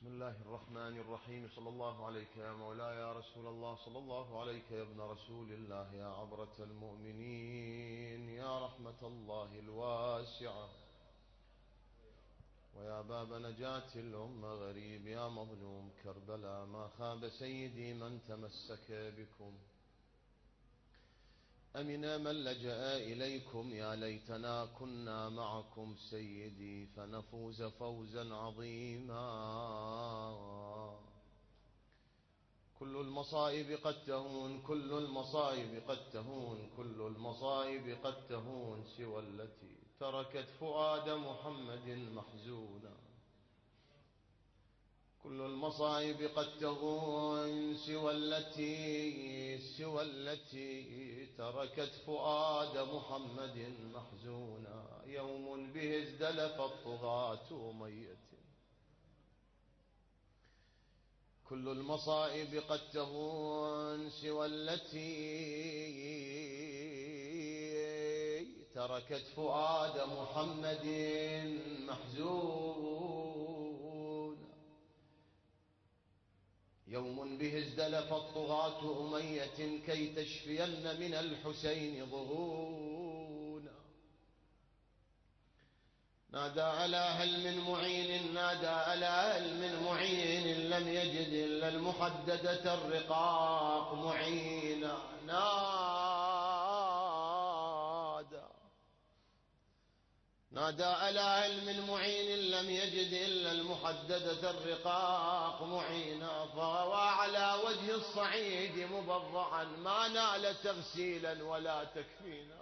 الله الرحمن الرحيم. صلى الله عليك يا مولاي يا رسول الله، صلى الله عليك يا ابن رسول الله، يا عبرة المؤمنين، يا رحمة الله الواسعة، ويا باب نجاة الأمة غريب، يا مظلوم كربلاء. ما خاب سيدي من تمسك بكم، أمن من لجأ إليكم. يا ليتنا كنا معكم سيدي فنفوز فوزا عظيما. كل المصائب قد تهون، كل المصائب قد تهون، كل المصائب قد تهون سوى التي تركت فؤاد محمد محزونا. كل المصائب قد تهون سوى التي تركت فؤاد محمد محزونا. يوم به ازدلف الطغاة ميت. كل المصائب قد تهون سوى التي تركت فؤاد محمد محزونا. يوم به ازدلف الطغاة أمية كي تشفين من الحسين ضغونا. نادى ألا هل من معين، نادى ألا هل من معين، لم يجد إلا المحددة الرقاق معينا. نادى ألا هل من معين، لم يجد إلا المحددة الرقاق معينا. فهو على وجه الصعيد مبضعا ما نال تغسيلا ولا تكفينا.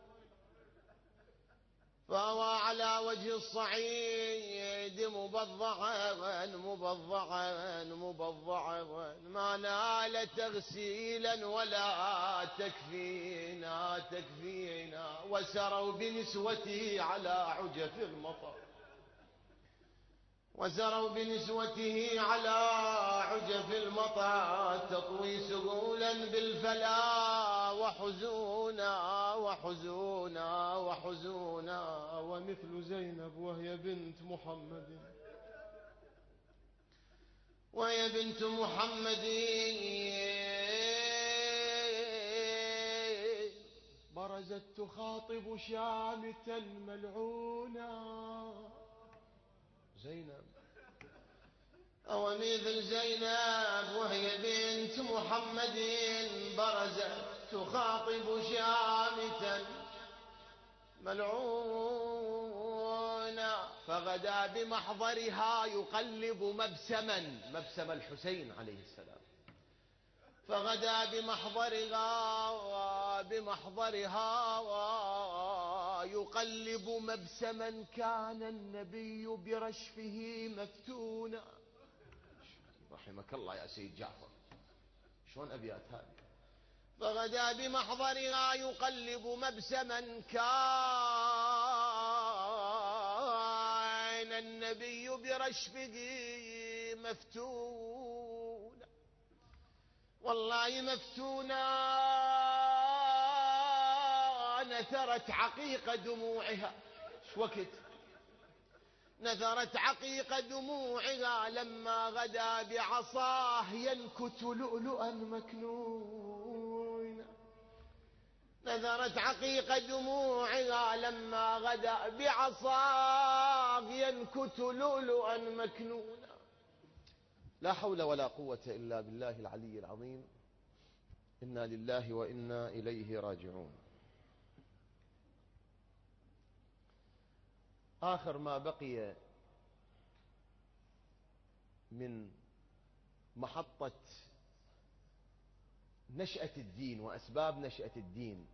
فهو على وجه الصعيد مبضعا ما نال تغسيلا ولا تكفينا. وسروا بنسوته على عجف المطر، وزروا بنسوته على عجف المطر تطوي سهولا بالفلا وحزونا. ومثل زينب وهي بنت محمد، برزت تخاطب شامتا ملعونا. زينب ومثل زينب وهي بنت محمد، برزت تخاطب شامتا ملعونا. فغدا بمحضرها يقلب مبسم الحسين عليه السلام. فغدا بمحضرها يقلب مبسما كان النبي برشفه مفتونا. رحمك الله يا سيد جعفر، شلون أبيات هذه؟ فغدا بمحضرها يقلب مبسما كان النبي برشفه مفتونا. والله مفتونا نثرت عقيق دموعها. شوكت نثرت عقيق دموعها لما غدا بعصاه ينكت لؤلؤا مكنونا. نثرت عقيق دموعها لما غدا بعصاه ينكت لؤلؤا مكنونا. لا حول ولا قوة إلا بالله العلي العظيم. إنا لله وإنا إليه راجعون. آخر ما بقي من محطة نشأة الدين وأسباب نشأة الدين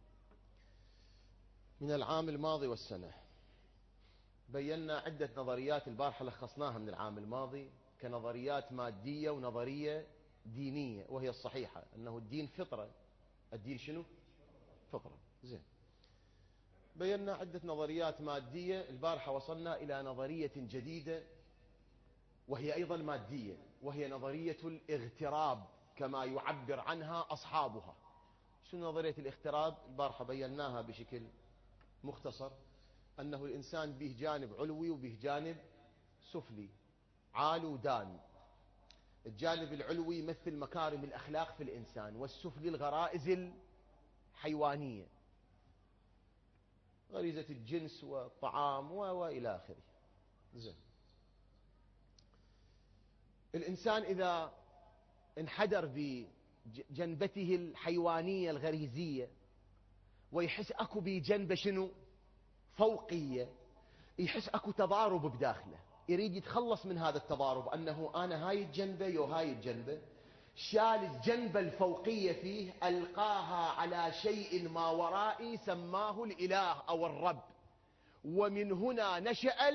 من العام الماضي والسنة، بينا عدة نظريات البارحة لخصناها من العام الماضي كنظريات مادية ونظرية دينية، وهي الصحيحة أنه الدين فطرة. الدين شنو؟ فطرة. زين، بينا عدة نظريات مادية. البارحة وصلنا إلى نظرية جديدة وهي أيضا مادية، وهي نظرية الاغتراب كما يعبر عنها أصحابها. شنو نظرية الاغتراب؟ البارحة بيناها بشكل مختصر، أنه الإنسان به جانب علوي وبه جانب سفلي، عال ودان. الجانب العلوي يمثل مكارم الأخلاق في الإنسان، والسفلي الغرائز الحيوانية، غريزة الجنس والطعام وإلى آخره. زين. الإنسان إذا انحدر بجنبته الحيوانية الغريزية ويحس أكو بجنبه شنو فوقية، يحس أكو تضارب بداخله، يريد يتخلص من هذا التضارب، أنه أنا هاي الجنبة وهاي الجنبة، شال الجنبة الفوقية فيه ألقاها على شيء ما ورائي سماه الإله أو الرب، ومن هنا نشأ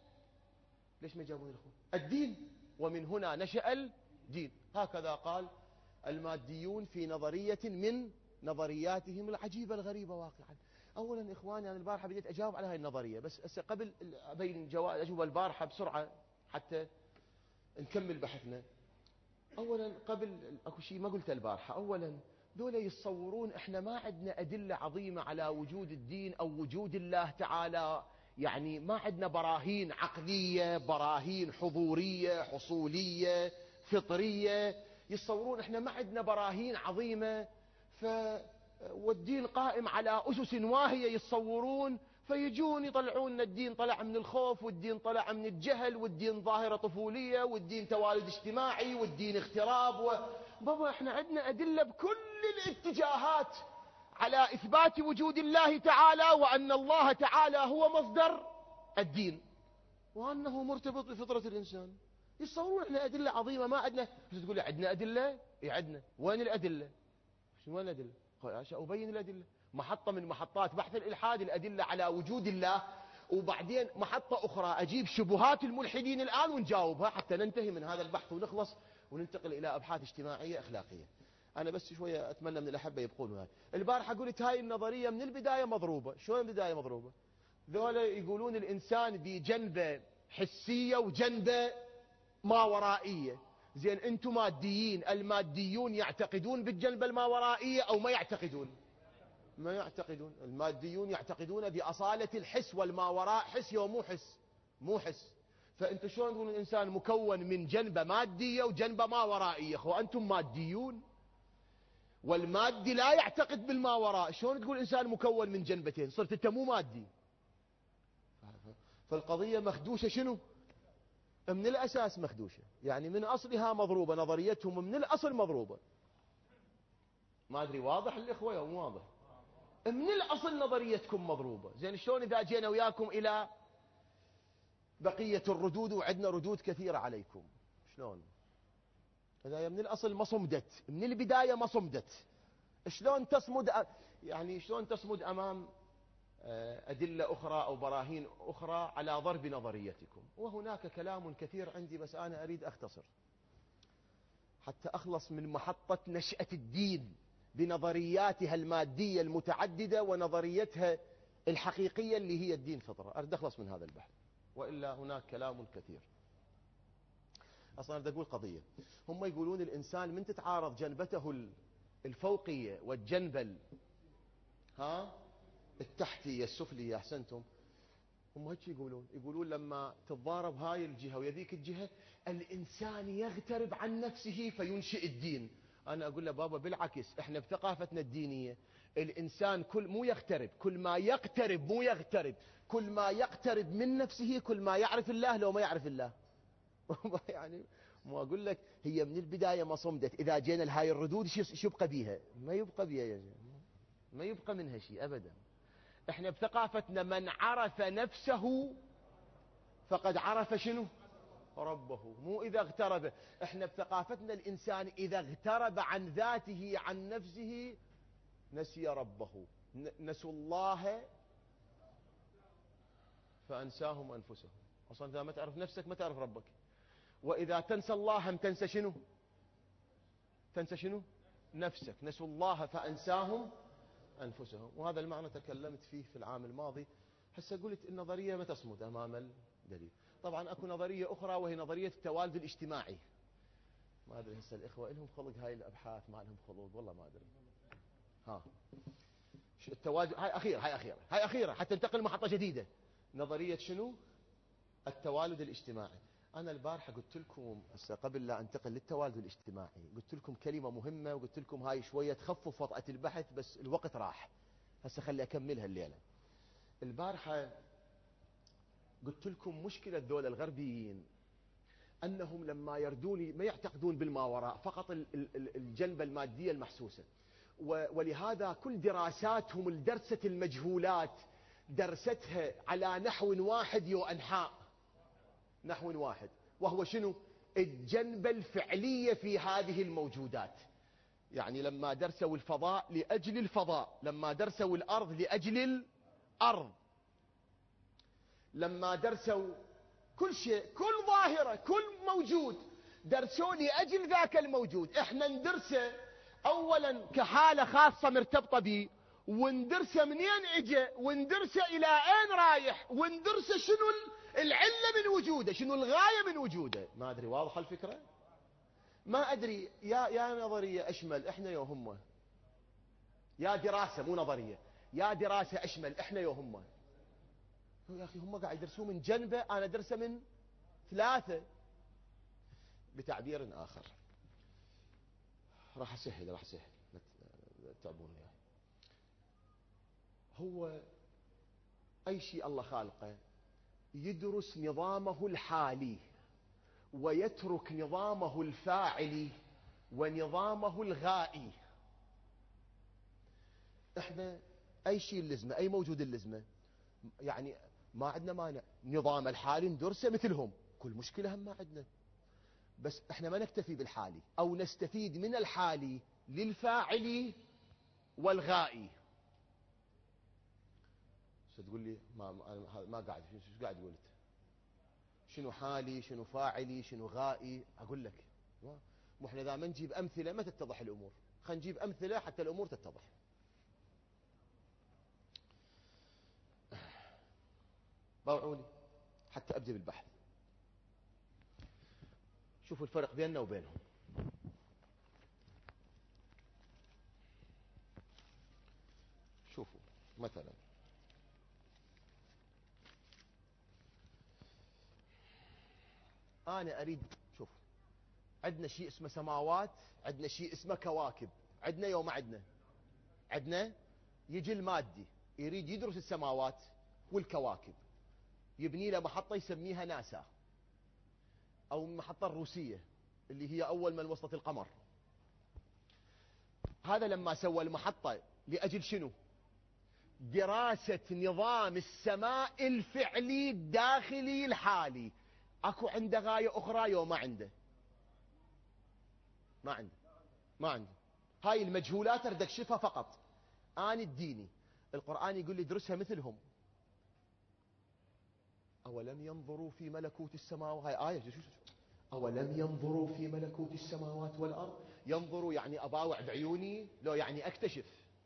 ليش ما يجاوبون الأخوة؟ الدين. ومن هنا نشأ الدين. هكذا قال الماديون في نظرية من نظرياتهم العجيبة الغريبة واقعا. أولا إخواني، أنا البارحة بديت أجاوب على هذه النظرية، بس قبل أبين أجوبة البارحة بسرعة حتى نكمل بحثنا. أولا قبل أكو شيء ما قلته البارحة. أولا دول يتصورون إحنا ما عندنا أدلة عظيمة على وجود الدين أو وجود الله تعالى، يعني ما عندنا براهين عقلية، براهين حضورية حصولية فطرية. يتصورون إحنا ما عندنا براهين عظيمة، والدين قائم على أسس واهية يتصورون، فيجون يطلعون الدين طلع من الخوف، والدين طلع من الجهل، والدين ظاهرة طفولية، والدين توالد اجتماعي، والدين اغتراب بابا احنا عندنا أدلة بكل الاتجاهات على إثبات وجود الله تعالى، وأن الله تعالى هو مصدر الدين، وأنه مرتبط بفطرة الإنسان. يتصورون احنا أدلة عظيمة ما عندنا. تقول لي عندنا أدلة؟ إيه عندنا. وين الأدلة؟ شنو وين الأدلة؟ أبين الأدلة. محطة من محطات بحث الإلحاد الأدلة على وجود الله، وبعدين محطة أخرى أجيب شبهات الملحدين الآن ونجاوبها حتى ننتهي من هذا البحث ونخلص وننتقل إلى أبحاث اجتماعية أخلاقية. أنا بس شوية أتمنى من الأحبة يبقون هاي. البارحة قلت هاي النظرية من البداية مضروبة. شلون البداية مضروبة؟ ذولا يقولون الإنسان بجنبة حسية وجنبة ما ورائية. زين أنتم ماديين، الماديون يعتقدون بالجنبة الماورائية أو ما يعتقدون؟ ما يعتقدون. الماديون يعتقدون بأصالة الحس والماوراء، حس ومو حس، مو حس. فأنتم شلون تقولون الإنسان مكون من جنبة مادية وجنبة ماورائية؟ أخو أنتم ماديون، والمادي لا يعتقد بالماوراء، شلون تقول الإنسان مكون من جنبتين؟ صرت أنت مو مادي. فالقضية مخدوشة شنو؟ من الأساس مخدوشة، يعني من أصلها مضروبة، نظريتهم من الأصل مضروبة. ما أدري واضح الإخوة أو مو واضح؟ من الأصل نظريتكم مضروبة. زين شلون إذا جينا وياكم إلى بقية الردود، وعندنا ردود كثيرة عليكم، شلون؟ إذا من الأصل ما صمدت، من البداية ما صمدت، شلون تصمد؟ يعني شلون تصمد أمام أدلة أخرى أو براهين أخرى على ضرب نظريتكم؟ وهناك كلام كثير عندي، بس أنا أريد أختصر حتى أخلص من محطة نشأة الدين بنظرياتها المادية المتعددة ونظريتها الحقيقية اللي هي الدين فطرة. أريد أخلص من هذا البحث، وإلا هناك كلام كثير. أصلا أريد أقول قضية. هم يقولون الإنسان من تتعارض جنبته الفوقية والجنبة التحتية السفلية، أحسنتم، هم هيك يقولون لما تتضارب هاي الجهة ويذيك الجهة الإنسان يغترب عن نفسه فينشئ الدين. أنا أقول له بابا بالعكس، إحنا بثقافتنا الدينية الإنسان مو يغترب، كل ما يقترب، مو يغترب، كل ما يقترب من نفسه كل ما يعرف الله لو ما يعرف الله. يعني ما أقول لك هي من البداية ما صمدت. إذا جينا لهاي الردود شو يبقى بيها؟ ما يبقى بيها يا جماعة، ما يبقى منها شيء أبدا. احنا بثقافتنا من عرف نفسه فقد عرف شنو؟ ربه، مو إذا اغترب. احنا بثقافتنا الإنسان إذا اغترب عن ذاته عن نفسه نسي ربه، نسوا الله فأنساهم أنفسهم. أصلا إذا ما تعرف نفسك ما تعرف ربك. وإذا تنسى الله هم تنسى شنو؟ تنسى شنو؟ نفسك. نسوا الله فأنساهم أنفسهم. وهذا المعنى تكلمت فيه في العام الماضي. هسه قلت النظرية ما تصمد أمام الدليل. طبعا أكو نظرية أخرى وهي نظرية التوالد الاجتماعي. ما أدري هسه الإخوة لهم خلق هاي الأبحاث، ما لهم خلق والله ما أدري. التوالد هاي أخيرة حتى ننتقل لمحطة جديدة. نظرية شنو؟ التوالد الاجتماعي. أنا البارحة قلت لكم هسه قبل لا أنتقل للتوالد الاجتماعي، قلت لكم كلمة مهمة وقلت لكم هاي شوية تخفف وطأة البحث، بس الوقت راح. هسه خلي أكملها الليلة. البارحة قلت لكم مشكلة دول الغربيين أنهم لما يردون ما يعتقدون بالماوراء، فقط الجنبة المادية المحسوسة. ولهذا كل دراساتهم لدرسة المجهولات درستها على نحو واحد يو أنحاء، نحو واحد، وهو شنو؟ الجنبة الفعلية في هذه الموجودات. يعني لما درسوا الفضاء لأجل الفضاء، لما درسوا الأرض لأجل الأرض، لما درسوا كل شيء، كل ظاهرة، كل موجود درسوا لأجل ذاك الموجود. احنا ندرسه أولا كحالة خاصة مرتبطة به، وندرسه منين اجى، وندرسه إلى أين رايح، وندرسه شنو العلة من وجوده، شنو الغاية من وجوده. ما أدري واضحة الفكرة؟ ما أدري يا نظرية أشمل إحنا يا هم، يا دراسة مو نظرية، يا دراسة أشمل إحنا يا هم. يا أخي هم قاعد يدرسون من جنبه، أنا درسه من ثلاثة. بتعبير آخر راح أسهل لا تعبون يعني. هو أي شيء الله خالقه يدرس نظامه الحالي ويترك نظامه الفاعلي ونظامه الغائي. احنا اي شيء اللزمه، اي موجود اللزمه، يعني ما عندنا مانع نظام الحالي ندرسه مثلهم، كل مشكله هم ما عندنا. بس احنا ما نكتفي بالحالي، او نستفيد من الحالي للفاعلي والغائي. تقول لي ما قاعد، شو قاعد قلت؟ شنو حالي، شنو فاعلي، شنو غائي؟ اقول لك مو احنا اذا ما نجيب امثله ما تتضح الامور. خلينا نجيب امثله حتى الامور تتضح. باوعوني حتى ابدا بالبحث. شوفوا الفرق بيننا وبينهم. شوفوا مثلا انا اريد، شوف، عندنا شيء اسمه سماوات، عندنا شيء اسمه كواكب، عندنا يوم عندنا يجي المادي يريد يدرس السماوات والكواكب، يبني له محطة يسميها ناسا، او المحطة الروسية اللي هي اول من وصلت القمر. هذا لما سوى المحطة لأجل شنو؟ دراسة نظام السماء الفعلي الداخلي الحالي. اكو عنده غاية اخرى يوم ما عنده؟ ما عنده. هاي المجهولات اريد اكشفها فقط. انا الديني القرآن يقول لي ادرسها مثلهم. اولم ينظروا في ملكوت السماوات، هاي آية شو اولم ينظروا في ملكوت السماوات والارض. ينظروا يعني اباوع بعيوني، لو يعني اكتشف.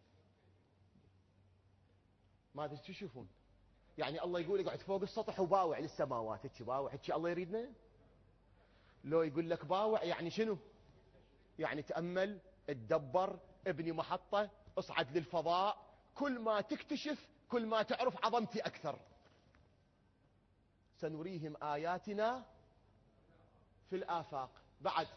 ما ادري تشوفون، يعني الله يقول اقعد فوق السطح وباوع للسماوات، هيك باوع، هيك الله يريدنا؟ لو يقول لك باوع يعني شنو؟ يعني تأمل، تدبر، ابني محطة، اصعد للفضاء، كل ما تكتشف كل ما تعرف عظمتي أكثر. سنريهم آياتنا في الآفاق. بعد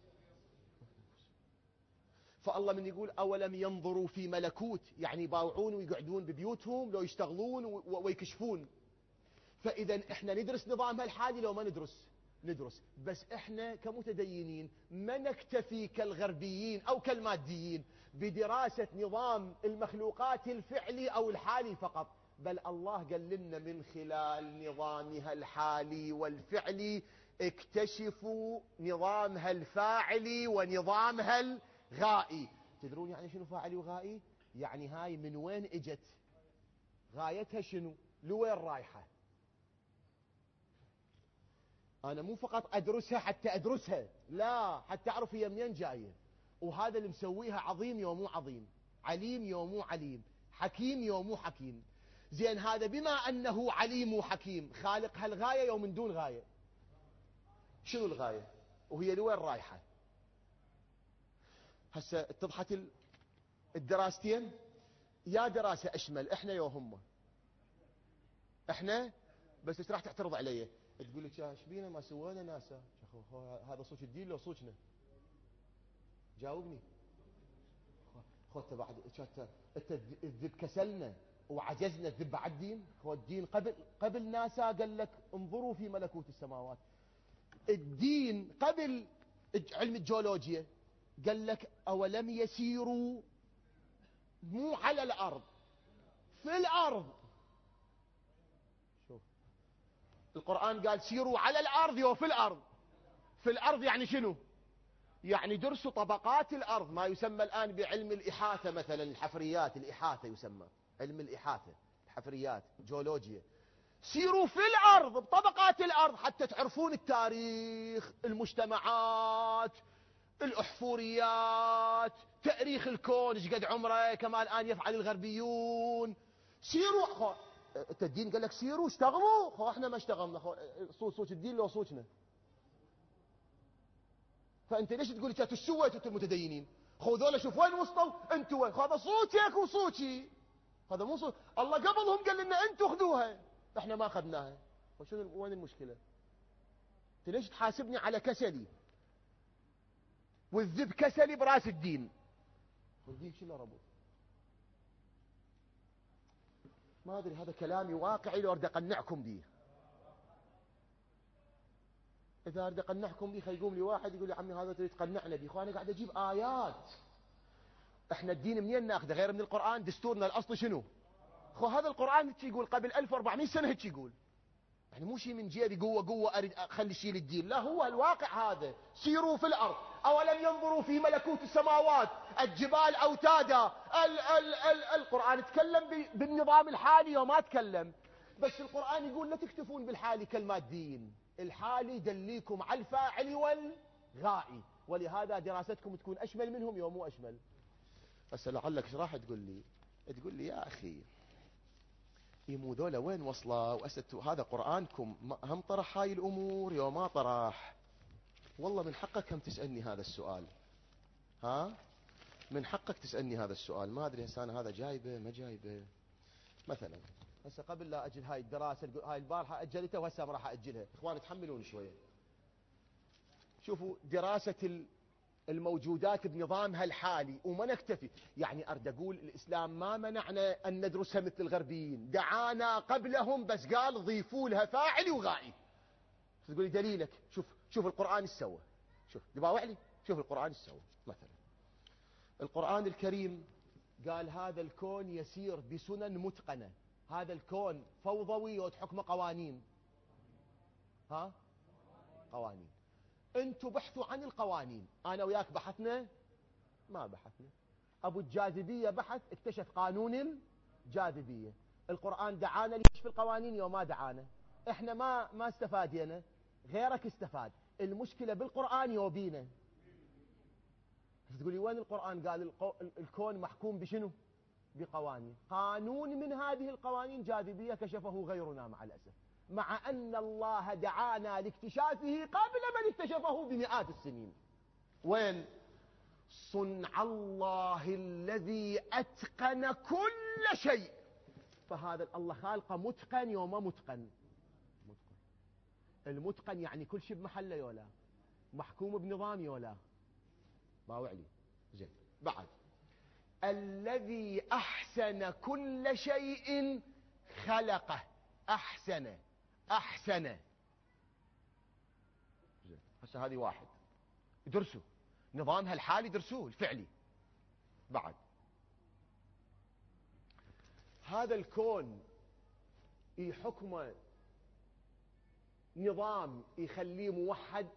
فالله من يقول أولم ينظروا في ملكوت، يعني يباوعون ويقعدون ببيوتهم لو يشتغلون ويكشفون. فإذا احنا ندرس نظامها الحالي لو ما ندرس. بس احنا كمتدينين ما نكتفي كالغربيين او كالماديين بدراسة نظام المخلوقات الفعلي او الحالي فقط، بل الله قال لنا من خلال نظامها الحالي والفعلي اكتشفوا نظامها الفاعلي ونظامها الغائي. تدرون يعني شنو فاعلي وغائي؟ يعني هاي من وين اجت، غايتها شنو، لوين رايحة. أنا مو فقط أدرسها حتى أدرسها، لا، حتى أعرف هي منين جاية. وهذا اللي مسويها عظيم يوم مو عظيم، عليم يوم مو عليم، حكيم يوم مو حكيم. زين هذا بما أنه عليم وحكيم خالق هالغاية يوم من دون غاية. شنو الغاية وهي لوين رايحة؟ هسه اتضحت الدراستين. يا دراسة أشمل إحنا يا هم. إحنا بس إيش راح تعترض علي؟ تقول لك ايش بينا ما سوينا ناسا؟ هذا صوت الدين لو صوتنا؟ جاوبني. انت بعد انت الذب كسلنا وعجزنا الذب على الدين. هو الدين قبل ناسا قال لك انظروا في ملكوت السماوات. الدين قبل علم الجيولوجيا قال لك اولم يسيروا مو على الارض في الارض. شوف القرآن قال سيروا على الارض وفي الارض. في الارض يعني شنو؟ يعني درسوا طبقات الارض، ما يسمى الان بعلم الاحاطه مثلا، الحفريات، الاحاطه يسمى علم الاحاطه، الحفريات، جيولوجيا. سيروا في الارض بطبقات الارض حتى تعرفون التاريخ، المجتمعات، الاحفوريات، تاريخ الكون ايش قد عمره كما الان يفعل الغربيون. سيروا الدين قال لك سيروا اشتغلوا. احنا ما اشتغلنا. صوت الدين لو صوتنا. فانت ليش تقول انتوا ايش سويتوا انتم المتدينين؟ ذولا شوف وين وصلوا، انتوا وين؟ هذا صوتك وصوتي، هذا مو صوت الله. قبلهم قال لنا انتوا خذوها، احنا ما اخذناها. وشنو وين المشكله؟ انت ليش تحاسبني على كسلي والذب كسلي براس الدين؟ والدين شنو ربط؟ ما ادري، هذا كلامي واقعي لو اريد اقنعكم به. إذا أريد أقنعكم به يقوم لي واحد يقول لي عمي هذا تريد تقنعنا به. أخواني قاعد أجيب آيات. إحنا الدين منين ناخذه غير من القرآن؟ دستورنا الأصل شنو؟ هذا القرآن هيك يقول قبل 1400 سنة هيك يقول. يعني مو شيء من جيبي قوة أريد أخلي شيء للدين، لا، هو الواقع هذا. سيروا في الأرض أولم ينظروا في ملكوت السماوات، الجبال أوتادا. القرآن تكلم بالنظام الحالي وما تكلم. بس القرآن يقول لا تكتفون بالحالي كالماديين، الحالي يدليكم على الفاعل والغائي، ولهذا دراستكم تكون أشمل منهم يوم مو أشمل. بس لعلك ايش راح تقول لي؟ تقول لي يا أخي يمو ذولا وين وصلوا وأسدتوا؟ هذا قرآنكم هم طرح هاي الأمور يوم ما طرح. والله من حقك هم تسألني هذا السؤال. ها من حقك تسألني هذا السؤال. ما أدري هسه أنا هذا جايبه ما جايبه. مثلا هسه قبل لا أجل هاي الدراسة، هاي البارحة أجلتها وهسه ما راح أجلها. إخواني تحملون شوية. شوفوا دراسة الموجودات بنظامها الحالي وما نكتفي. يعني أرد أقول الإسلام ما منعنا أن ندرسها مثل الغربيين، دعانا قبلهم بس قال ضيفوا لها فاعل وغائي. تقول لي دليلك؟ شوف القرآن ايش سوى. شوف دباوع لي، شوف القرآن ايش سوى. مثلا القرآن الكريم قال هذا الكون يسير بسنن متقنة. هذا الكون فوضوي وتحكم قوانين. قوانين. انتوا بحثوا عن القوانين، انا وياك بحثنا؟ ما بحثنا. ابو الجاذبية بحث اكتشف قانون الجاذبية. القرآن دعانا ليش في القوانين يوم ما دعانا؟ احنا ما استفادينا، غيرك استفاد. المشكلة بالقرآن يوبينا. تقولي وين القرآن قال الكون محكوم بشنو؟ بقوانين. قانون من هذه القوانين جاذبية كشفه غيرنا مع الأسف، مع أن الله دعانا لاكتشافه قبل من اكتشفه بمئات السنين. وين؟ صنع الله الذي أتقن كل شيء. فهذا الله خالقه متقن يوم متقن. المتقن يعني كل شيء بمحله يولا، محكوم بنظام يولا. ما وعلي زين. بعد الذي أحسن كل شيء خلقه. أحسن. هسه هذه واحد درسوا نظامها الحالي، درسوه الفعلي. بعد هذا الكون يحكمه نظام يخليه موحد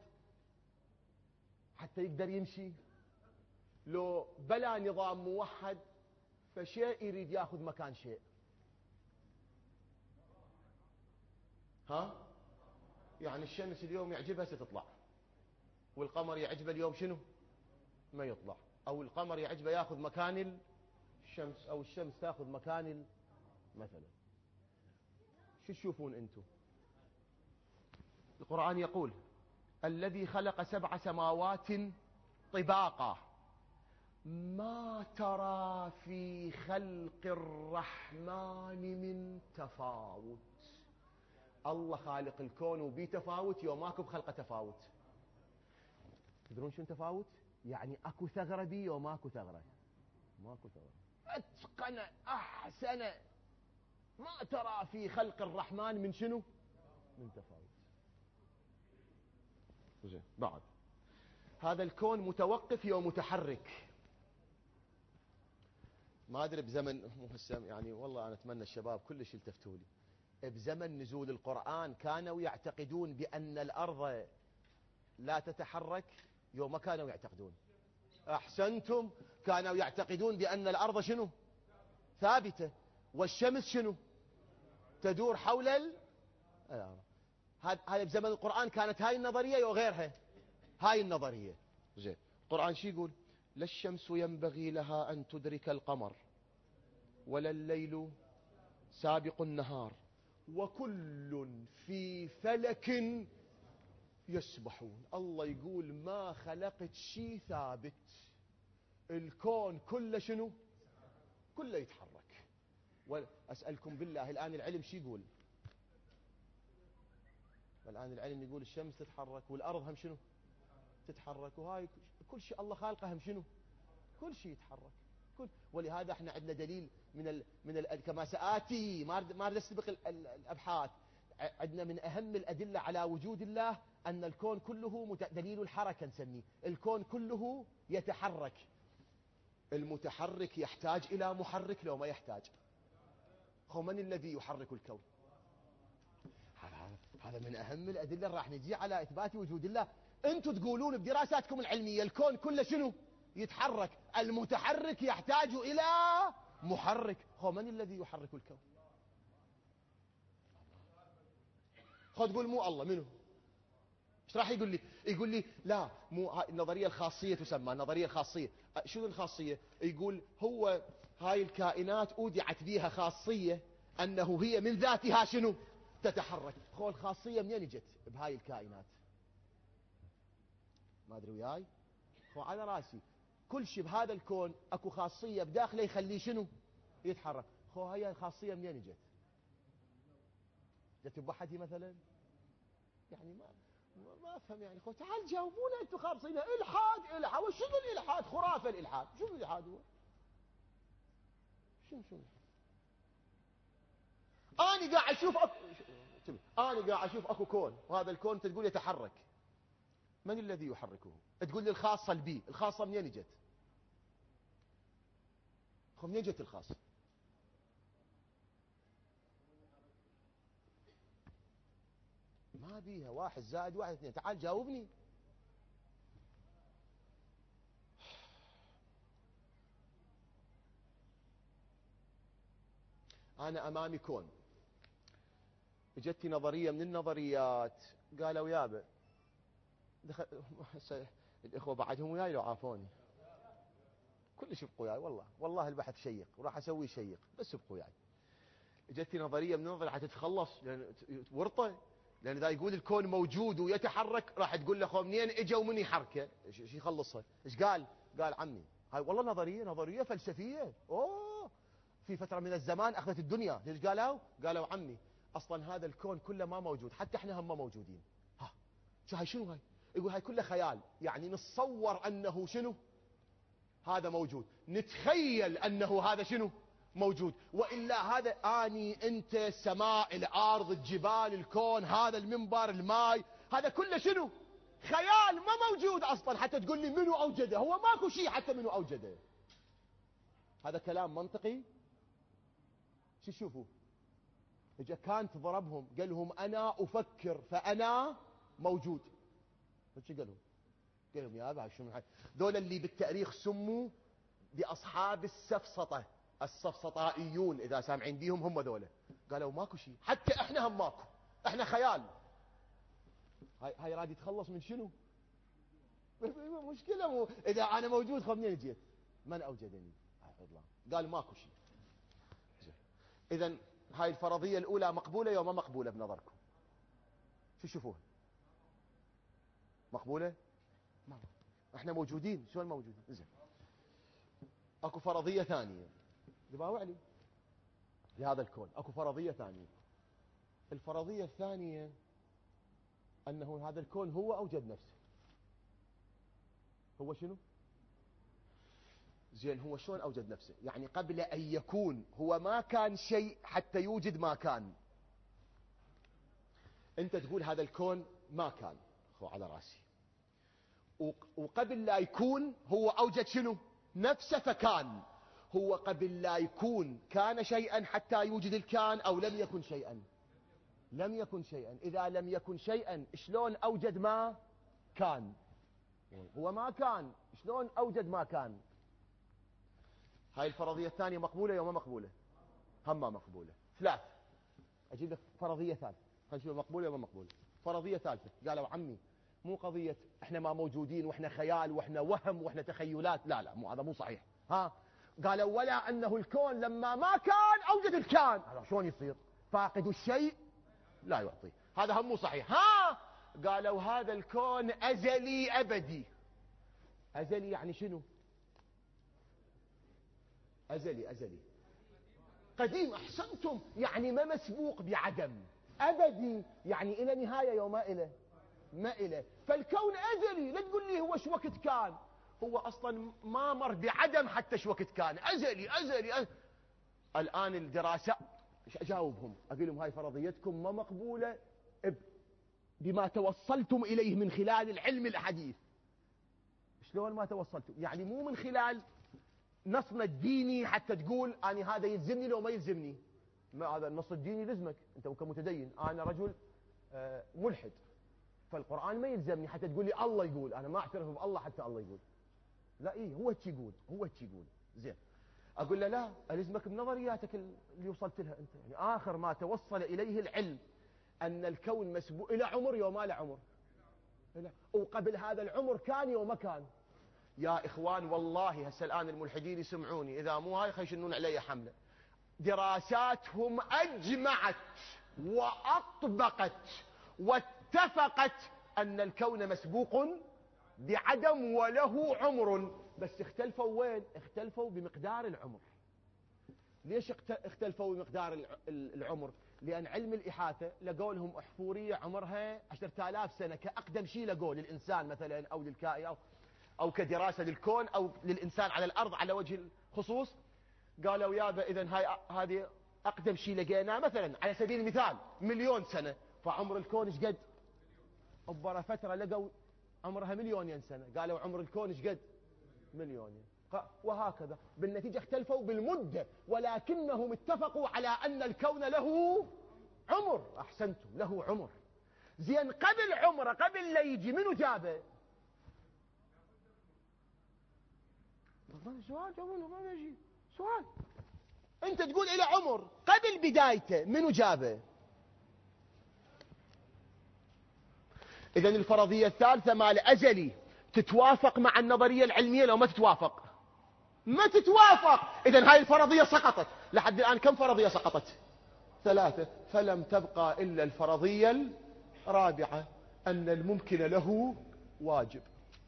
حتى يقدر يمشي. لو بلا نظام موحد فشيء يريد ياخذ مكان شيء. يعني الشمس اليوم يعجبها ستطلع، والقمر يعجبه اليوم شنو؟ ما يطلع. او القمر يعجبه ياخذ مكان الشمس، او الشمس تاخذ مكان مثلا. شو تشوفون انتم؟ القرآن يقول الذي خلق 7 سماوات طباقا ما ترى في خلق الرحمن من تفاوت. الله خالق الكون وبيه تفاوت يوم ماكو بخلقه تفاوت. تدرون شنو تفاوت؟ يعني اكو ثغره بيه يوم ماكو ثغره. ماكو ثغره. اتقن احسن ما ترى في خلق الرحمن من شنو؟ من تفاوت. زين بعد هذا الكون متوقف يوم متحرك. ما ادري بزمن يعني والله انا اتمنى الشباب كلش يلتفتوا لي. بزمن نزول القرآن كانوا يعتقدون بأن الأرض لا تتحرك يوم ما كانوا يعتقدون. أحسنتم. كانوا يعتقدون بأن الأرض شنو؟ ثابتة. والشمس شنو؟ تدور حول الأرض. هذا بزمن القرآن كانت هاي النظرية وغيرها. هاي النظرية. زين القرآن شو يقول؟ لا الشمس ينبغي لها أن تدرك القمر ولا الليل سابق النهار وكل في فلك يسبحون. الله يقول ما خلقت شيء ثابت. الكون كله شنو؟ كله يتحرك. وأسألكم بالله الآن العلم شو يقول؟ الآن العلم يقول الشمس تتحرك والأرض هم شنو؟ تتحرك. وهاي كل شيء الله خالقه هم شنو؟ كل شيء يتحرك. ولهذا احنا عندنا دليل كما سآتي ما اريد استبق الابحاث. عندنا من اهم الادله على وجود الله ان الكون كله دليل الحركه نسميه. الكون كله يتحرك. المتحرك يحتاج الى محرك لو ما يحتاج. هو من الذي يحرك الكون؟ هذا من اهم الادله. راح نجي على اثبات وجود الله. انتم تقولون بدراساتكم العلميه الكون كله شنو؟ يتحرك. المتحرك يحتاج إلى محرك. هو من الذي يحرك الكون؟ خذ تقول مو الله. منه؟ ايش راح يقول لي؟ يقول لي لا مو النظرية الخاصية تسمى النظرية الخاصية. شنو الخاصية؟ يقول هو هاي الكائنات أودعت بها خاصية أنه هي من ذاتها شنو؟ تتحرك. هو الخاصية منين جت بهاي الكائنات؟ ما أدري وياي. هو على راسي كل شيء بهذا الكون اكو خاصية بداخله يخليه شنو؟ يتحرك. خو هاي الخاصية منين جت؟ جت بوحدي مثلا؟ يعني ما افهم يعني. خو تعال جاوبونا انتم خابصين. الحاد وشنو الالحاد؟ خرافة الالحاد. شنو الالحاد هو؟ شنو انا قاعد اشوف انا قاعد اشوف اكو كون وهذا الكون انت تقول يتحرك. من الذي يحركه؟ تقول لي الخاصة البي. الخاصة منين جت؟ منين جت الخاصة؟ ما بيها 1 زائد 1 2. تعال جاوبني. أنا أمامي كون. اجتني نظرية من النظريات قالوا يابا الإخوة بعدهم وياي لو عافوني كلش يبقوا وياي. والله البحث شيق وراح أسويه شيق بس يبقوا وياي. اجتني نظرية من النظرية حتتخلص لأن ورطة. لأن إذا يقول الكون موجود ويتحرك راح تقول له خو منين اجى ومن يحركه؟ ايش يخلصها؟ ايش قال عمي هاي والله نظرية فلسفية. في فترة من الزمان أخذت الدنيا. ليش قالوا عمي أصلا هذا الكون كله ما موجود حتى احنا هم ما موجودين. هاي شنو هاي؟ يقول هاي كله خيال. يعني نتصور أنه شنو؟ هذا موجود. نتخيل أنه هذا شنو؟ موجود. وإلا هذا أني أنت السماء الأرض الجبال الكون هذا المنبر الماي هذا كله شنو؟ خيال ما موجود أصلا. حتى تقول لي منو أوجده؟ هو ماكو شيء حتى منو أوجده. هذا كلام منطقي؟ شو تشوفوا؟ اجا كانت ضربهم قال لهم أنا أفكر فأنا موجود. شو قال لهم يا أبا شو دول اللي بالتاريخ سموا بأصحاب السفسطة. السفسطائيون إذا سامعين بيهم هم ذولا. قالوا ماكو شيء حتى احنا هم ماكو. احنا خيال. هاي راد يتخلص من شنو؟ مشكلة إذا أنا موجود خو منين جيت؟ من أوجدني؟ قال ماكو شيء. إذن هاي الفرضية الأولى مقبولة يوم ما مقبولة بنظركم؟ شو تشوفوها؟ مقبولة؟ ما احنا موجودين. شلون موجودين؟ زين اكو فرضية ثانية. دباوع لي لهذا الكون اكو فرضية ثانية. الفرضية الثانية أنه هذا الكون هو أوجد نفسه. هو شنو؟ زين، هو شلون أوجد نفسه؟ يعني قبل أن يكون هو ما كان شيء حتى يوجد ما كان. أنت تقول هذا الكون ما كان، خو على راسي، وقبل لا يكون هو أوجد شنو؟ نفسه فكان. هو قبل لا يكون كان شيئا حتى يوجد الكان، أو لم يكن شيئا؟ لم يكن شيئا. إذا لم يكن شيئا شلون أوجد ما كان؟ هو ما كان، شلون أوجد ما كان؟ هاي الفرضية الثانية مقبولة يوم ما مقبولة؟ هم ما مقبولة. ثلاث، أجيب لك فرضية ثالثة، خلينا نشوف مقبولة يوم ما مقبولة. فرضية ثالثة، قالوا عمي مو قضية احنا ما موجودين واحنا خيال واحنا وهم واحنا تخيلات، لا لا، هذا مو صحيح. ها، قالوا ولا أنه الكون لما ما كان أوجد الكان. هذا شلون يصير؟ فاقد الشيء لا يعطي، هذا هم مو صحيح. ها، قالوا هذا الكون أزلي أبدي. أزلي يعني شنو؟ أزلي قديم، أحسنتم، يعني ما مسبوق بعدم. أبدي يعني إلى نهاية يوم ما إله. فالكون أزلي، لا تقول لي هو شو وقت كان، هو أصلا ما مر بعدم حتى شو وقت كان. أزلي. الآن الدراسة أجاوبهم أقول لهم هاي فرضيتكم ما مقبولة بما توصلتم إليه من خلال العلم الحديث. شلون ما توصلتم؟ يعني مو من خلال نصنا الديني حتى تقول أنا هذا يلزمني لو ما يلزمني. ما هذا النص الديني يلزمك أنت كمتدين. أنا رجل ملحد، فالقرآن ما يلزمني حتى تقول لي الله يقول. أنا ما أعترف بالله حتى الله يقول. لا، إيه هو يقول زين. أقول له لا، ألزمك بنظرياتك اللي وصلت لها أنت. يعني آخر ما توصل إليه العلم أن الكون مسبوق إلى عمر يوم ما له عمر، وقبل هذا العمر كان يوم ما كان. يا إخوان والله هسه الآن الملحدين يسمعوني، إذا مو هاي خيشنون علي حملة. دراساتهم أجمعت وأطبقت واتفقت أن الكون مسبوق بعدم وله عمر، بس اختلفوا وين؟ اختلفوا بمقدار العمر. ليش اختلفوا بمقدار العمر؟ لأن علم الإحاطة لقوا لهم أحفورية عمرها 10,000 سنة كأقدم شيء لقوا للإنسان مثلا، أو للكائن، أو كدراسة للكون أو للإنسان على الأرض على وجه الخصوص. قالوا يابا إذن هذه أقدم شيء لقيناه مثلا على سبيل المثال 1,000,000 سنة، فعمر الكون ايش قد؟ عبر فترة لقوا عمرها 1,000,000 سنة، قالوا عمر الكون ايش قد؟ 1,000,000. وهكذا بالنتيجة اختلفوا بالمدة، ولكنهم اتفقوا على أن الكون له عمر. أحسنتم، له عمر. زين، قبل عمره، قبل لا يجي، منو جابه؟ سؤال جاوبونه، ما يجي سؤال. انت تقول الى عمر، قبل بدايته منو جابه؟ اذا الفرضية الثالثة مال أزلي تتوافق مع النظرية العلمية لو ما تتوافق؟ ما تتوافق. اذا هاي الفرضية سقطت. لحد الآن كم فرضية سقطت؟ 3. فلم تبقى إلا الفرضية الرابعة، أن الممكن له واجب.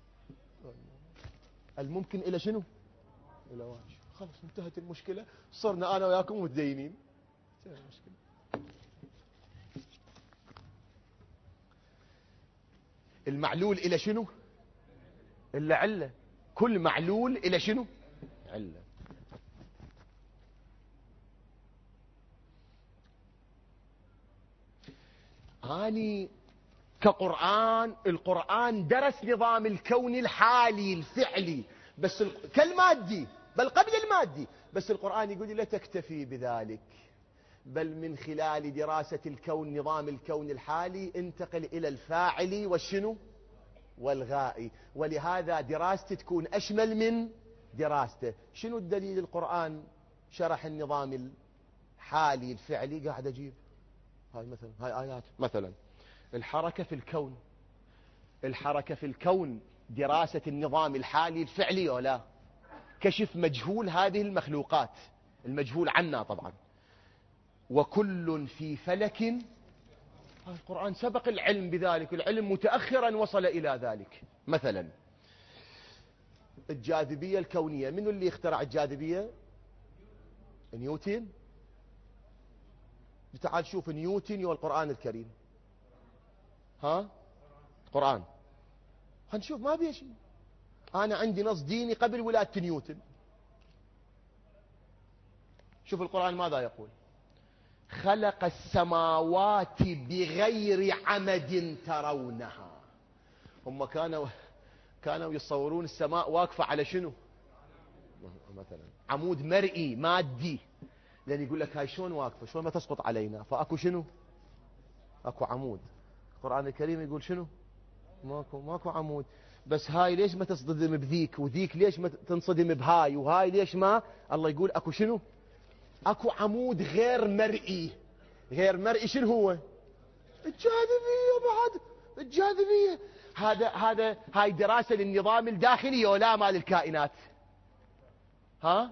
الممكن إلى شنو؟ إلى واجب. خلاص انتهت المشكلة، صرنا أنا وياكم متدينين. انتهت المشكلة. المعلول إلى شنو؟ إلا علة. كل معلول إلى شنو؟ علة. أني كقرآن، القرآن درس نظام الكون الحالي الفعلي بس كالمادي، بل قبل المادي، بس القرآن يقول لي لا تكتفي بذلك، بل من خلال دراسة الكون، نظام الكون الحالي، انتقل إلى الفاعل والشنو والغائي. ولهذا دراسته تكون أشمل من دراسته. شنو الدليل؟ القرآن شرح النظام الحالي الفعلي، قاعد أجيب هاي مثلا، هاي آيات مثلا الحركة في الكون. الحركة في الكون دراسة النظام الحالي الفعلي ولا كشف مجهول هذه المخلوقات، المجهول عنا طبعا. وكل في فلك. القرآن سبق العلم بذلك، العلم متأخرا وصل إلى ذلك. مثلا الجاذبية الكونية، من اللي اخترع الجاذبية؟ نيوتن. تعال شوف نيوتن والقرآن الكريم. ها قرآن هنشوف ما بيه شيء. أنا عندي نص ديني قبل ولادة نيوتن. شوف القرآن ماذا يقول: خلق السماوات بغير عمد ترونها. هم كانوا يصورون السماء واقفة على شنو؟ مثلا عمود مرئي مادي، لأن يقول لك هاي شلون واقفة، شلون ما تسقط علينا، فأكو شنو؟ أكو عمود. القرآن الكريم يقول شنو؟ ماكو عمود. بس هاي ليش ما تصطدم بذيك، وذيك ليش ما تنصدم بهاي، وهاي ليش ما؟ الله يقول أكو شنو؟ أكو عمود غير مرئي. غير مرئي شنو هو؟ الجاذبية. بعد الجاذبية هاي دراسة للنظام الداخلي ولا مال الكائنات؟ ها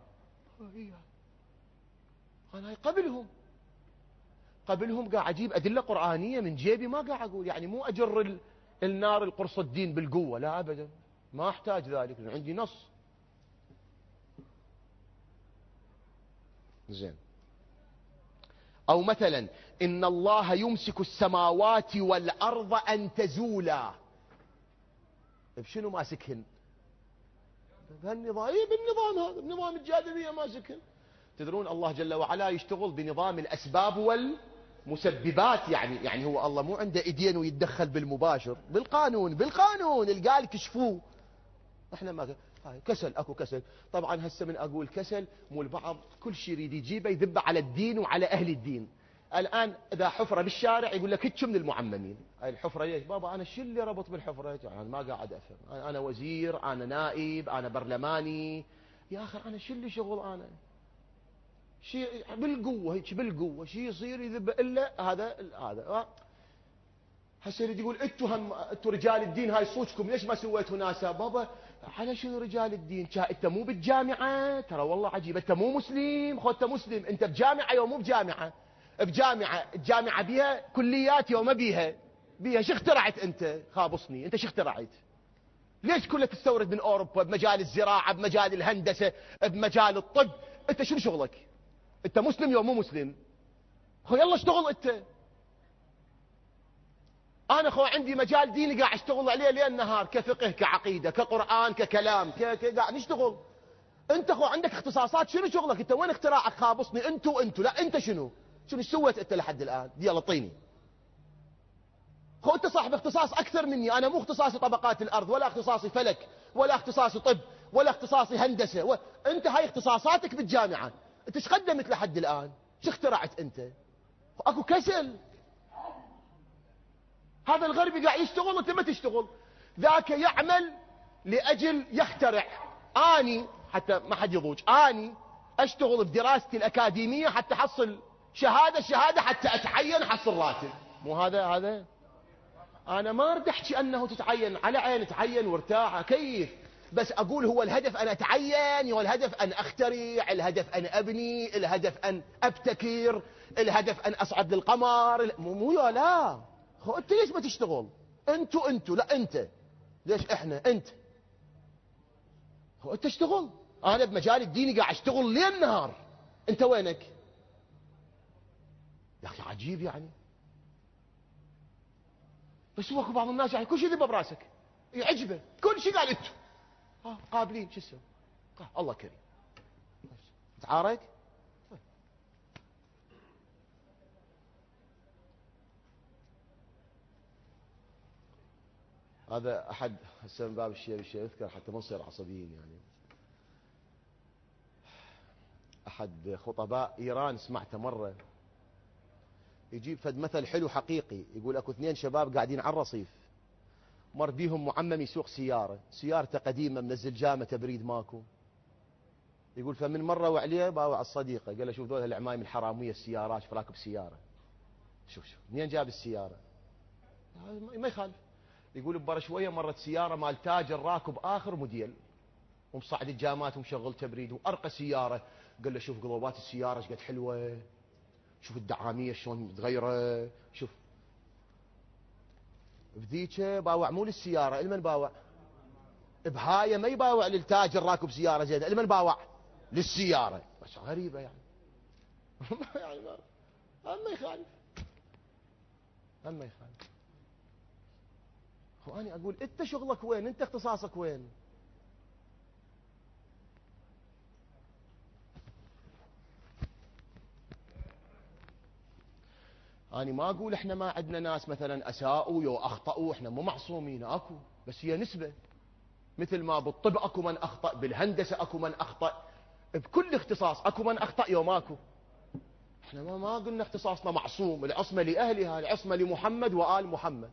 أنا هاي قبلهم قاعد أجيب أدلة قرآنية من جيبي، ما قاعد أقول يعني مو أجر النار القرص الدين بالقوة، لا أبدا، ما أحتاج ذلك، عندي نص. زين. أو مثلا إن الله يمسك السماوات والأرض أن تزولا. بشنو ماسكهن؟ بالنظام هذا، بنظام الجاذبية ماسكهن. تدرون الله جل وعلا يشتغل بنظام الأسباب والمسببات، يعني هو الله مو عنده إيدين ويتدخل بالمباشر، بالقانون اللي قال كشفوه. احنا ما كسل، اكو كسل. طبعا هسه من اقول كسل، مو البعض كل شيء يريد يجيبه يذب على الدين وعلى اهل الدين. الان اذا حفره بالشارع يقول لك هيك من المعممين. هاي الحفره ليش بابا؟ انا شو اللي ربط بالحفره؟ يعني ما قاعد افهم. انا وزير، انا نائب، انا برلماني، يا اخي انا شو اللي شغل؟ انا شيء بالقوه، هيك بالقوه شيء يصير يذب الا هذا. هسه يريد يقول انتوا رجال الدين، هاي صوتكم ليش ما سويتوا ناسا؟ بابا على شنو رجال الدين؟ انت مو بالجامعه؟ ترى والله عجيب، انت مو مسلم. خذ انت مسلم، انت بجامعه يوم مو بجامعه؟ الجامعه بيها كليات يوم ما بيها شو اخترعت انت؟ خابصني، انت شو اخترعت؟ ليش كلها تستورد من اوروبا بمجال الزراعه، بمجال الهندسه، بمجال الطب؟ انت شنو شغلك؟ انت مسلم يوم مو مسلم؟ خو يلا اشتغل انت. انا خو عندي مجال ديني قاعد اشتغل عليه ليل نهار، كفقه، كعقيده، كقران، ككلام، قاعد نشتغل. انت خو عندك اختصاصات، شنو شغلك انت؟ وين اختراعك؟ خابصني. انتوا لا انت شنو سويت انت لحد الان؟ يلا اعطيني. خو انت صاحب اختصاص اكثر مني. انا مو اختصاصي طبقات الارض، ولا اختصاصي فلك، ولا اختصاصي طب، ولا اختصاصي هندسه. انت هاي اختصاصاتك بالجامعه. انت ايش قدمت لحد الان؟ شو اخترعت انت؟ اكو كسل. هذا الغربي قاعد يشتغل وانت ما تشتغل. ذاك يعمل لاجل يخترع. اني حتى ما حد يضوج، اني اشتغل بدراستي الاكاديميه حتى احصل شهاده حتى اتعين احصل راتب. مو هذا انا ما اريد احكي انه تتعين، على عين تعين وارتاح كيف، بس اقول هو الهدف ان اتعين، هو الهدف ان اخترع، الهدف ان ابني، الهدف ان ابتكر، الهدف ان اصعد للقمر. مو لا. انت ليش ما تشتغل؟ انتوا لا انت ليش؟ احنا انت انت اشتغل. انا بمجال الديني قاعد اشتغل ليل نهار. انت وينك يا اخي؟ عجيب يعني. بس هو بعض الناس يعني كل شيء ذبه براسك، يعجبه كل شيء قال انتوا قابلين. شو اسوي؟ الله كريم. تعارك. هذا احد هسه من باب الشيء يذكر حتى ما نصير عصبيين يعني. احد خطباء ايران سمعته مره يجيب فد مثل حلو حقيقي. يقول اكو اثنين شباب قاعدين على الرصيف، مر بيهم معمم يسوق سيارته قديمه منزل جامه تبريد ماكو. يقول فمن مره وعليه باوع الصديقه قال له شوف ذول العمايم الحراميه السيارات، شوف راكب سياره، شوف منين جاب السياره؟ ما يخالف. يقول ببرا شويه مرت سياره مال تاجر راكب اخر موديل ومصعد الجامات ومشغل تبريد وارقى سياره. قال له شوف قلوبات السياره ايش قد حلوه، شوف الدعاميه شلون متغيره، شوف. بذيك باوع مو للسياره، لمن باوع؟ بهايه ما يباوع للتاجر راكب سياره زينه، لمن باوع؟ للسياره. بس غريبه يعني. يعني أما يخالف، أما يخالف. وأنا أقول أنت شغلك وين؟ أنت اختصاصك وين؟ أنا ما أقول إحنا ما عندنا ناس مثلا أساءوا يو أخطأوا، إحنا مو معصومين، أكو، بس هي نسبة. مثل ما بالطب أكو من أخطأ، بالهندسة أكو من أخطأ، بكل اختصاص أكو من أخطأ يوم أكو. إحنا ما قلنا اختصاصنا معصوم، العصمة لأهلها، العصمة لمحمد وآل محمد.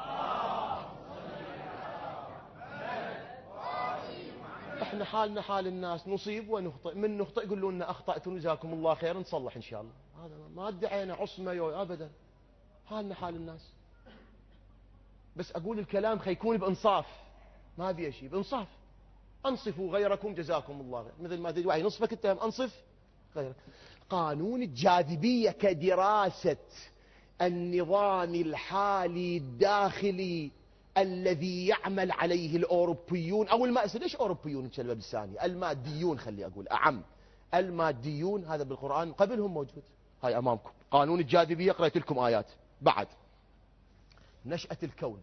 احنا حالنا حال الناس، نصيب ونخطئ، من نخطئ قولوا لنا اخطأتم جزاكم الله خير نصلح ان شاء الله. هذا ما ادعينا عصمة ابدا، حالنا حال الناس. بس اقول الكلام خيكون بانصاف، ما ابي شيء، بانصاف. انصفوا غيركم جزاكم الله خير، مثل ما تدعي نصفك اتهم، انصف غيرك. قانون الجاذبية كدراسة النظام الحالي الداخلي الذي يعمل عليه الأوروبيون أو ليش أوروبيون الكلمة بالثانية، الماديون، خلي أقول أعم، الماديون، هذا بالقرآن قبلهم موجود. هاي أمامكم قانون الجاذبية، قرأت لكم آيات. بعد نشأة الكون،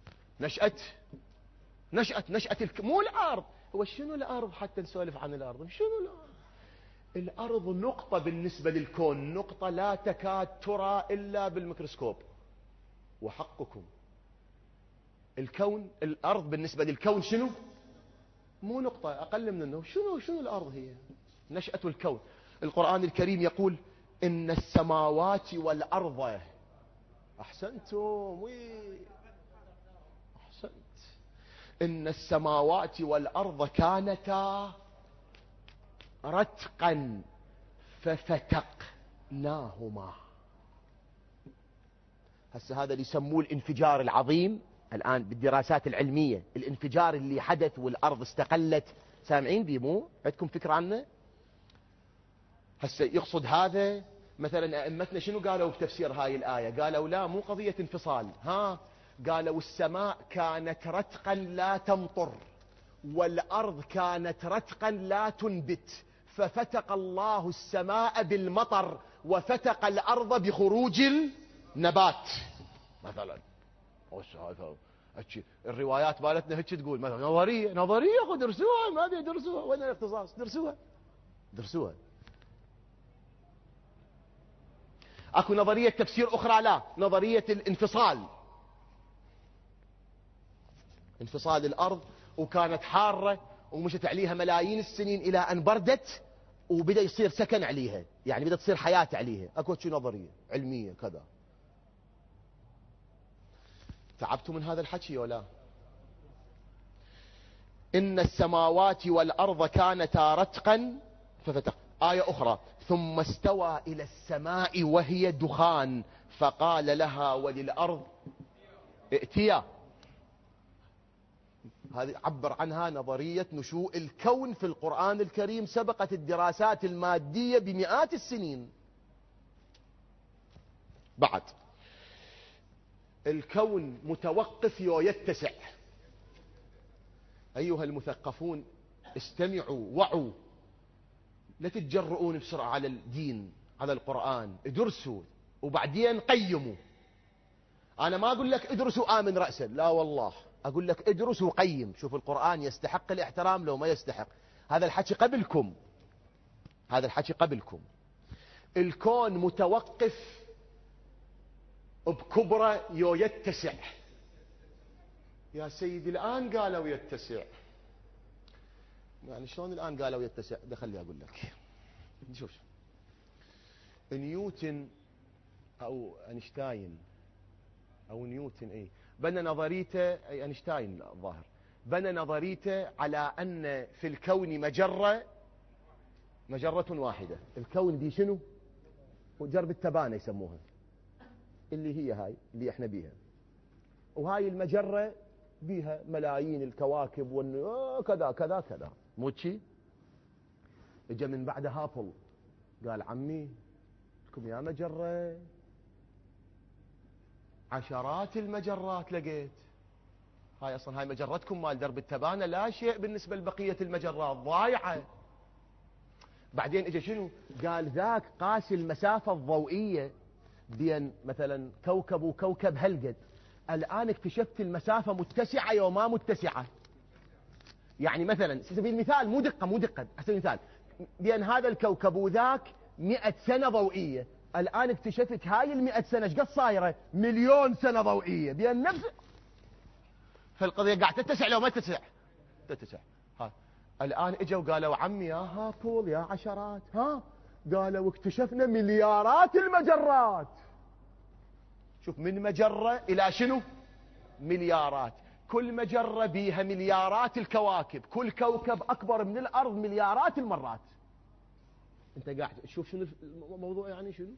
نشأة مو الأرض. هو شنو الأرض حتى نسولف عن الأرض؟ شنو الأرض؟ الأرض نقطة بالنسبة للكون، نقطة لا تكاد ترى إلا بالميكروسكوب. وحقكم الكون، الأرض بالنسبة للكون شنو؟ مو نقطة، أقل من أنه شنو الأرض هي؟ نشأة الكون. القرآن الكريم يقول إن السماوات والأرض، أحسنتم، أحسنت، إن السماوات والأرض كانتا رتقا ففتقناهما. هسه هذا اللي يسموه الانفجار العظيم الآن بالدراسات العلمية، الانفجار اللي حدث والأرض استقلت، سامعين بيه مو؟ عندكم فكرة عنه؟ هسه يقصد هذا. مثلا أئمتنا شنو قالوا بتفسير هاي الآية؟ قالوا لا، مو قضية انفصال، قالوا السماء كانت رتقا لا تمطر، والأرض كانت رتقا لا تنبت، ففتق الله السماء بالمطر وفتق الأرض بخروج النبات مثلا. الروايات مالتنا هيك تقول، مثلا نظرية درسوها، ما بيدرسوها، وين الاختصاص؟ درسوها. اكو نظرية تفسير اخرى، لا، نظرية الانفصال، انفصال الارض، وكانت حارة ومشت عليها ملايين السنين الى ان بردت وبدأ يصير سكن عليها، يعني بدأت تصير حياة عليها. اكو شي نظرية علمية كذا. تعبتوا من هذا الحكي ولا؟ إن السماوات والأرض كانتا رتقا ففتق. آية أخرى، ثم استوى إلى السماء وهي دخان فقال لها وللأرض ائتيا. هذه عبر عنها نظرية نشوء الكون في القرآن الكريم، سبقت الدراسات المادية بمئات السنين. بعد الكون متوقف ويتسع. أيها المثقفون استمعوا، وعوا، لا تتجرؤون بسرعة على الدين، على القرآن، ادرسوا وبعدين قيموا. أنا ما أقول لك ادرسوا آمن رأسا، لا والله، أقول لك ادرسوا وقيم، شوف القرآن يستحق الاحترام لو ما يستحق. هذا الحكي قبلكم، هذا الحكي قبلكم. الكون متوقف بكبرى يتسع. يا سيدي الآن قالوا يتسع، يعني شلون الآن قالوا يتسع؟ ده خلي أقول لك. شوف نيوتن أو أينشتاين أو نيوتن، بنى نظريته، أي أينشتاين الظاهر، بنى نظريته على أن في الكون مجرة واحدة. الكون دي شنو؟ جرب التبانة يسموها، اللي هي هاي اللي احنا بيها، وهاي المجرة بيها ملايين الكواكب كذا كذا كذا، مو شي؟ اجا من بعد هابل قال عمي لكم يا مجرة عشرات المجرات لقيت، هاي اصلا هاي مجرتكم مال درب التبانة لا شيء بالنسبة لبقية المجرات، ضايعة. بعدين اجا شنو؟ قال ذاك قاس المسافة الضوئية، بين مثلا كوكب وكوكب هالقد، الآن اكتشفت المسافة متسعة يوم ما متسعة. يعني مثلا سبيل المثال، مو دقة على سبيل المثال، بين هذا الكوكب وذاك 100 سنة ضوئية، الآن اكتشفت هاي 100 سنة ايش قد صايرة؟ 1,000,000 سنة ضوئية بين نفس. فالقضية قاعد تتسع لو ما تتسع. الآن اجوا قالوا عمي يا هابول يا عشرات، قالوا اكتشفنا مليارات المجرات. شوف، من مجرة إلى شنو؟ مليارات. كل مجرة بيها مليارات الكواكب، كل كوكب أكبر من الأرض مليارات المرات. أنت قاعد تشوف شنو الموضوع، يعني شنو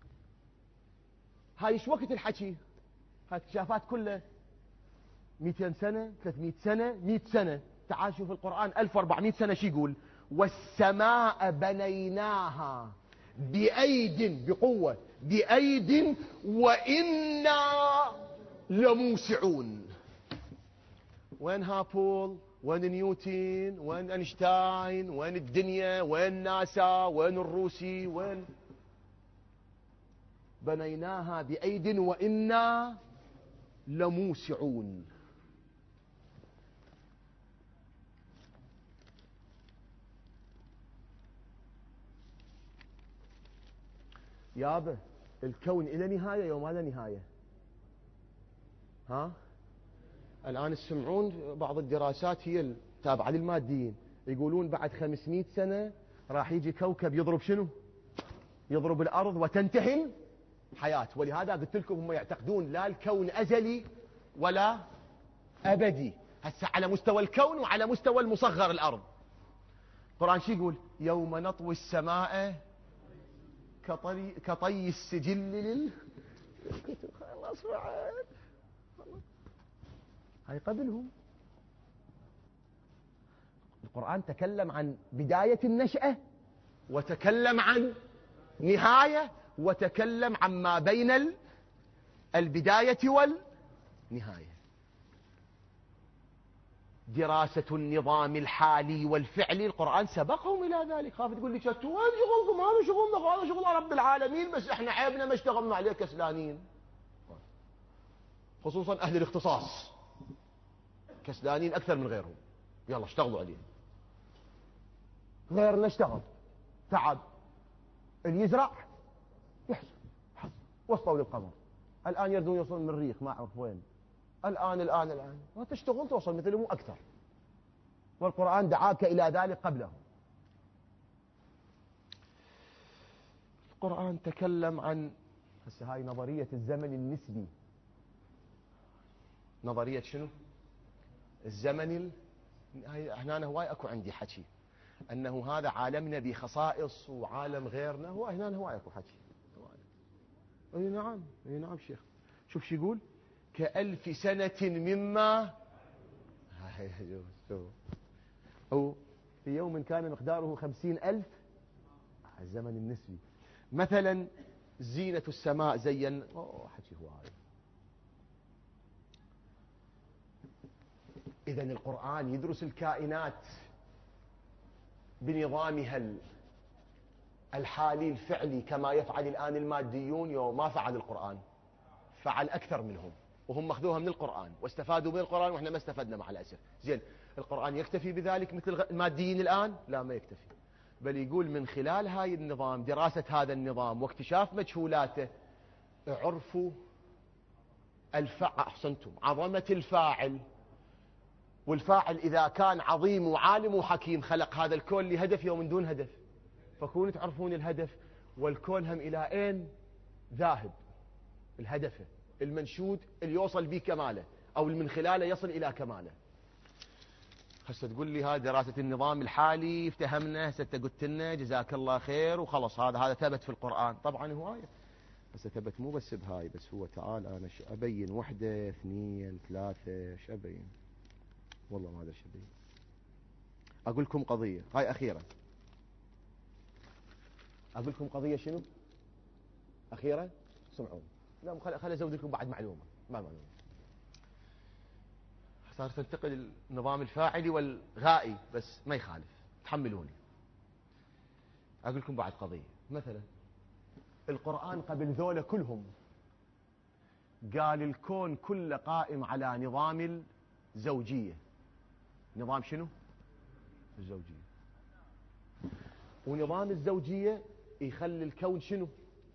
هاي؟ ايش وقت الحكي؟ هاي اكتشافات كلها 200 سنة 300 سنة 100 سنة. تعال شوف القرآن 1400 سنة شي يقول: والسماء بنيناها بأيد، بقوة، بأيد وإنا لموسعون. وين هابول؟ وين نيوتن؟ وين أينشتاين؟ وين الدنيا؟ وين ناسا؟ وين الروسي؟ وين؟ بنيناها بأيد وإنا لموسعون. يابا الكون إلى نهاية يوم ما له نهاية. الآن تسمعون بعض الدراسات هي التابعة للماديين يقولون بعد 500 سنة راح يجي كوكب يضرب شنو؟ يضرب الأرض وتنتهي الحياة. ولهذا قلت لكم هم يعتقدون لا الكون أزلي ولا أبدي، هسه على مستوى الكون وعلى مستوى المصغر الأرض. القرآن شو يقول؟ يوم نطوي السماء كطي السجل خلاص بعد. هاي قبلهم. القرآن تكلم عن بداية النشأة، وتكلم عن نهاية، وتكلم عن ما بين البداية والنهاية. دراسة النظام الحالي والفعلي، القرآن سبقهم إلى ذلك. خاف تقول لي شتو وين شغلكم؟ هذا شغلنا، هذا شغل رب العالمين، بس احنا عيبنا ما اشتغلنا عليه كسلانين. خصوصا أهل الاختصاص كسلانين أكثر من غيرهم. يلا اشتغلوا عليه. غيرنا اشتغل تعب، اللي يزرع يحصل، وصلوا للقمر. الآن يردون يوصلون من الريق ما أعرف وين. الآن وتشتغل توصل مثلهم أكثر. والقرآن دعاك إلى ذلك قبله. القرآن تكلم عن هسه هاي نظرية الزمن النسبي. نظرية شنو؟ الزمن هنا هواي أكو عندي حكي أنه هذا عالمنا بخصائص وعالم غيرنا. هو هنا هواي أكو حكي. اي نعم شيخ. شوف شو يقول: كألف سنة مما أو في يوم كان مقداره 50,000. الزمن النسبي. مثلا زينة السماء زين حكي هواي. إذن القرآن يدرس الكائنات بنظامها الحالي الفعلي كما يفعل الآن الماديون. يوم ما فعل القرآن، فعل أكثر منهم، وهم أخذوها من القرآن واستفادوا من القرآن، وإحنا ما استفدنا مع الأسف. زين، القرآن يكتفي بذلك مثل الماديين الآن؟ لا، ما يكتفي، بل يقول من خلال هاي النظام، دراسة هذا النظام واكتشاف مجهولاته، عرفوا أحسنتم، عظمة الفاعل. والفاعل إذا كان عظيم وعالم وحكيم خلق هذا الكون لهدف يوم من دون هدف، فكونوا تعرفون الهدف. والكون هم إلى أين ذاهب، الهدف المنشود اللي يوصل به كماله، أو من خلاله يصل إلى كماله. هسه تقول لي هذه دراسة النظام الحالي افتهمنا، هسه قلت لنا جزاك الله خير وخلص، هذا ثبت في القرآن. طبعا هو هسه ثبت مو بس بهاي، بس هو تعال أنا أبين 1 2 3 شو أبين؟ والله ما أدري شو أبين. أقول لكم قضية هاي أخيرا. أقول لكم قضية شنو أخيرا؟ سمعون. لا خلي أزود لكم بعد معلومة. ما معلومة صار تنتقل النظام الفاعلي والغائي، بس ما يخالف، تحملوني. أقول لكم بعد قضية. مثلا القرآن قبل ذولا كلهم قال الكون كله قائم على نظام الزوجية. نظام شنو؟ الزوجية. ونظام الزوجية يخلي الكون شنو؟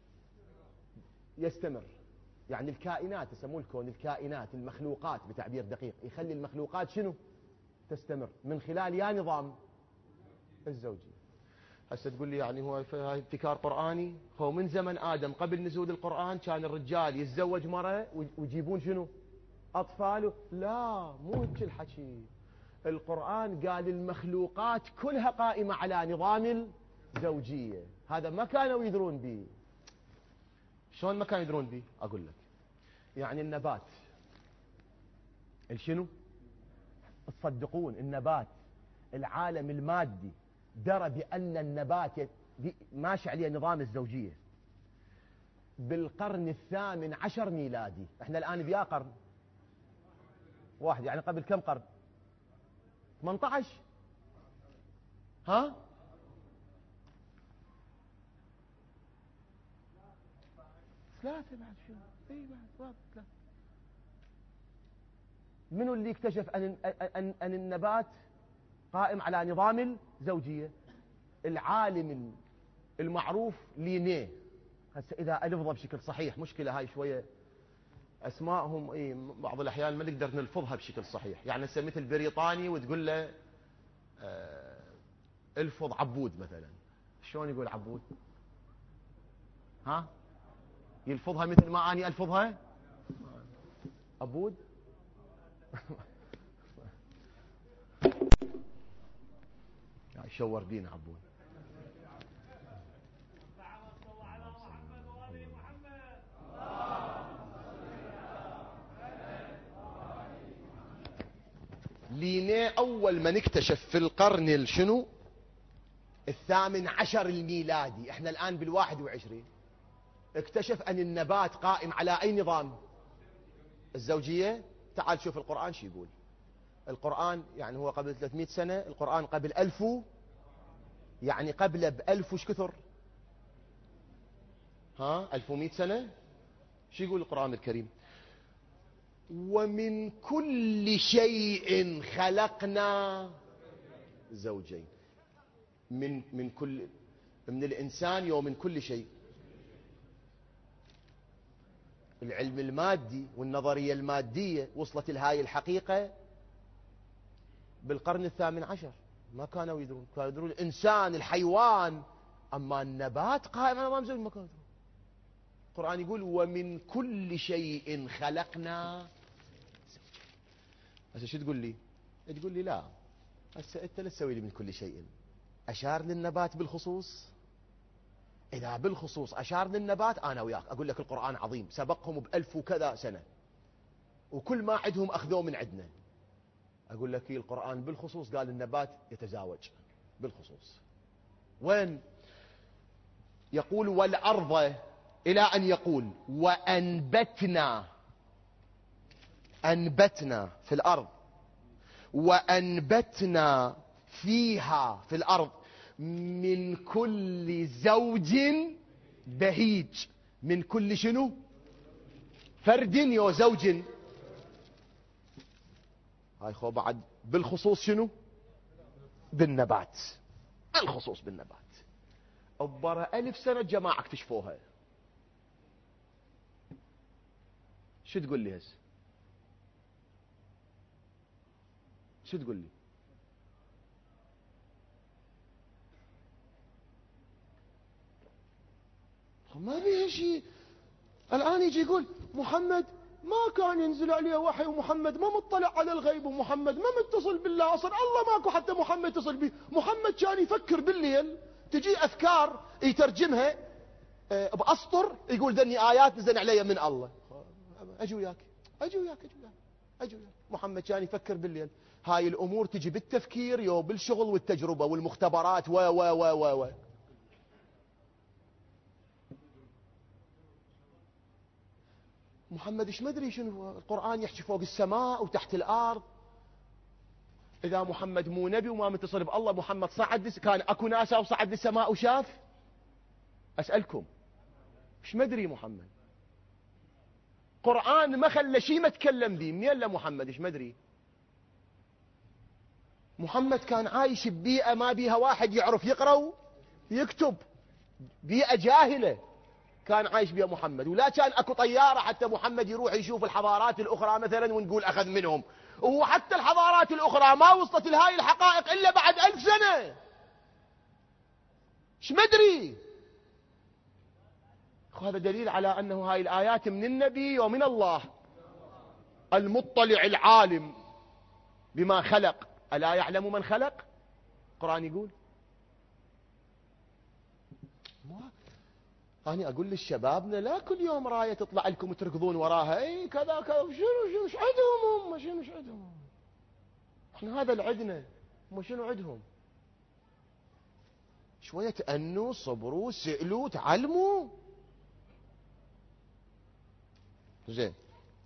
يستمر. يعني الكائنات، يسموه الكون الكائنات، المخلوقات بتعبير دقيق، يخلي المخلوقات شنو؟ تستمر من خلال يا نظام الزوجية. هسه تقول لي يعني هو هاي ابتكار قرآني؟ هو من زمن آدم قبل نزول القرآن كان الرجال يتزوج مرة ويجيبون شنو؟ أطفاله. لا، مو هيك الحكي. القرآن قال المخلوقات كلها قائمة على نظام الزوجية. هذا ما كانوا يدرون به. شلون ما كانوا يدرون به؟ أقول لك. يعني النبات الشنو؟ تصدقون النبات العالم المادي درى بأن النبات ماشي عليه نظام الزوجية بالقرن 18 ميلادي. احنا الآن بيا قرن واحد، يعني قبل كم قرن؟ 18. ها؟ ثلاثة بعد شو؟ اي بعد ثلاثة. منو اللي اكتشف أن النبات قائم على نظام الزوجية؟ العالم المعروف لينيه. هسه إذا ألفظه بشكل صحيح، مشكلة هاي شوية أسمائهم بعض الأحيان ما نقدر نلفظها بشكل صحيح. يعني هسه مثل بريطاني وتقول له الفظ عبود مثلا، شلون يقول عبود؟ ها؟ يلفظها مثل ما أني ألفظها عبود. شور دين عبود. لينيه أول من اكتشف في القرن الشنو 18 الميلادي، احنا الآن بال21، اكتشف أن النبات قائم على أي نظام؟ الزوجية. تعال شوف القرآن شو يقول. القرآن يعني هو قبل 300 سنة، القرآن قبل 1000، يعني قبل ب1000 وش كثر؟ ها 1100 سنة. شو يقول القرآن الكريم؟ ومن كل شيء خلقنا زوجين. من كل، من الإنسان ومن كل شيء. العلم المادي والنظرية المادية وصلت لهاي الحقيقة بالقرن 18. ما كانوا يدرون. كانوا يدرون الإنسان الحيوان، أما النبات قائم على نظام زوجي ما كانوا يدرون. القرآن يقول ومن كل شيء خلقنا. هسه شو تقول لي؟ تقول لي لا، هسه أنت لا تسوي لي من كل شيء. أشار للنبات بالخصوص؟ إذا بالخصوص أشار للنبات أنا وياك أقول لك القرآن عظيم، سبقهم ب1000 وكذا سنة وكل ما عندهم أخذوه من عندنا. أقول لك القرآن بالخصوص قال النبات يتزاوج بالخصوص. وين؟ يقول والأرض، إلى أن يقول وأنبتنا. أنبتنا في الأرض، وأنبتنا فيها في الأرض من كل زوج بهيج. من كل شنو؟ فرد يو زوج. هاي خو بعد بالخصوص شنو؟ بالنبات. الخصوص بالنبات. أبرا 1000 سنة جماعة اكتشفوها. شو تقول لي هسه؟ شو تقول لي؟ ما بيه شيء. الآن يجي يقول محمد ما كان ينزل عليه وحي، ومحمد ما مطلع على الغيب، ومحمد ما متصل بالله أصلا، الله ماكو حتى محمد يتصل به، محمد كان يفكر بالليل، تجي أفكار يترجمها بأسطر، يقول ذني آيات نزل علي من الله. أجي وياك أجي وياك أجي وياك أجي وياك. محمد كان يفكر بالليل. هاي الأمور تجي بالتفكير يو بالشغل والتجربة والمختبرات و و و و و محمد ايش مدري شنو القرآن يحكي فوق السماء وتحت الأرض. إذا محمد مو نبي وما متصل بالله، محمد صعد كان أكو ناس وصعد للسماء وشاف؟ أسألكم ايش مدري محمد، قرآن ما خلى شيء ما تكلم به، منين له محمد ايش مدري. محمد كان عايش ببيئة ما بيها واحد يعرف يقرأ ويكتب، بيئة جاهلة كان عايش بها محمد، ولا كان اكو طيارة حتى محمد يروح يشوف الحضارات الاخرى مثلا ونقول اخذ منهم، وهو حتى الحضارات الاخرى ما وصلت لهاي الحقائق الا بعد 1000 سنة. ايش مدري. هذا دليل على انه هاي الايات من النبي ومن الله المطلع العالم بما خلق. الا يعلم من خلق؟ القرآن يقول. أنا أقول للشبابنا لا كل يوم راية تطلع لكم وتركضون وراها، اي كذا كذا، شنو ايش عندهم هم، شنو ايش عندهم؟ احنا هذا اللي عندنا، هم شنو عندهم؟ شوية تأنوا، صبروا، سئلوا، تعلموا. زين.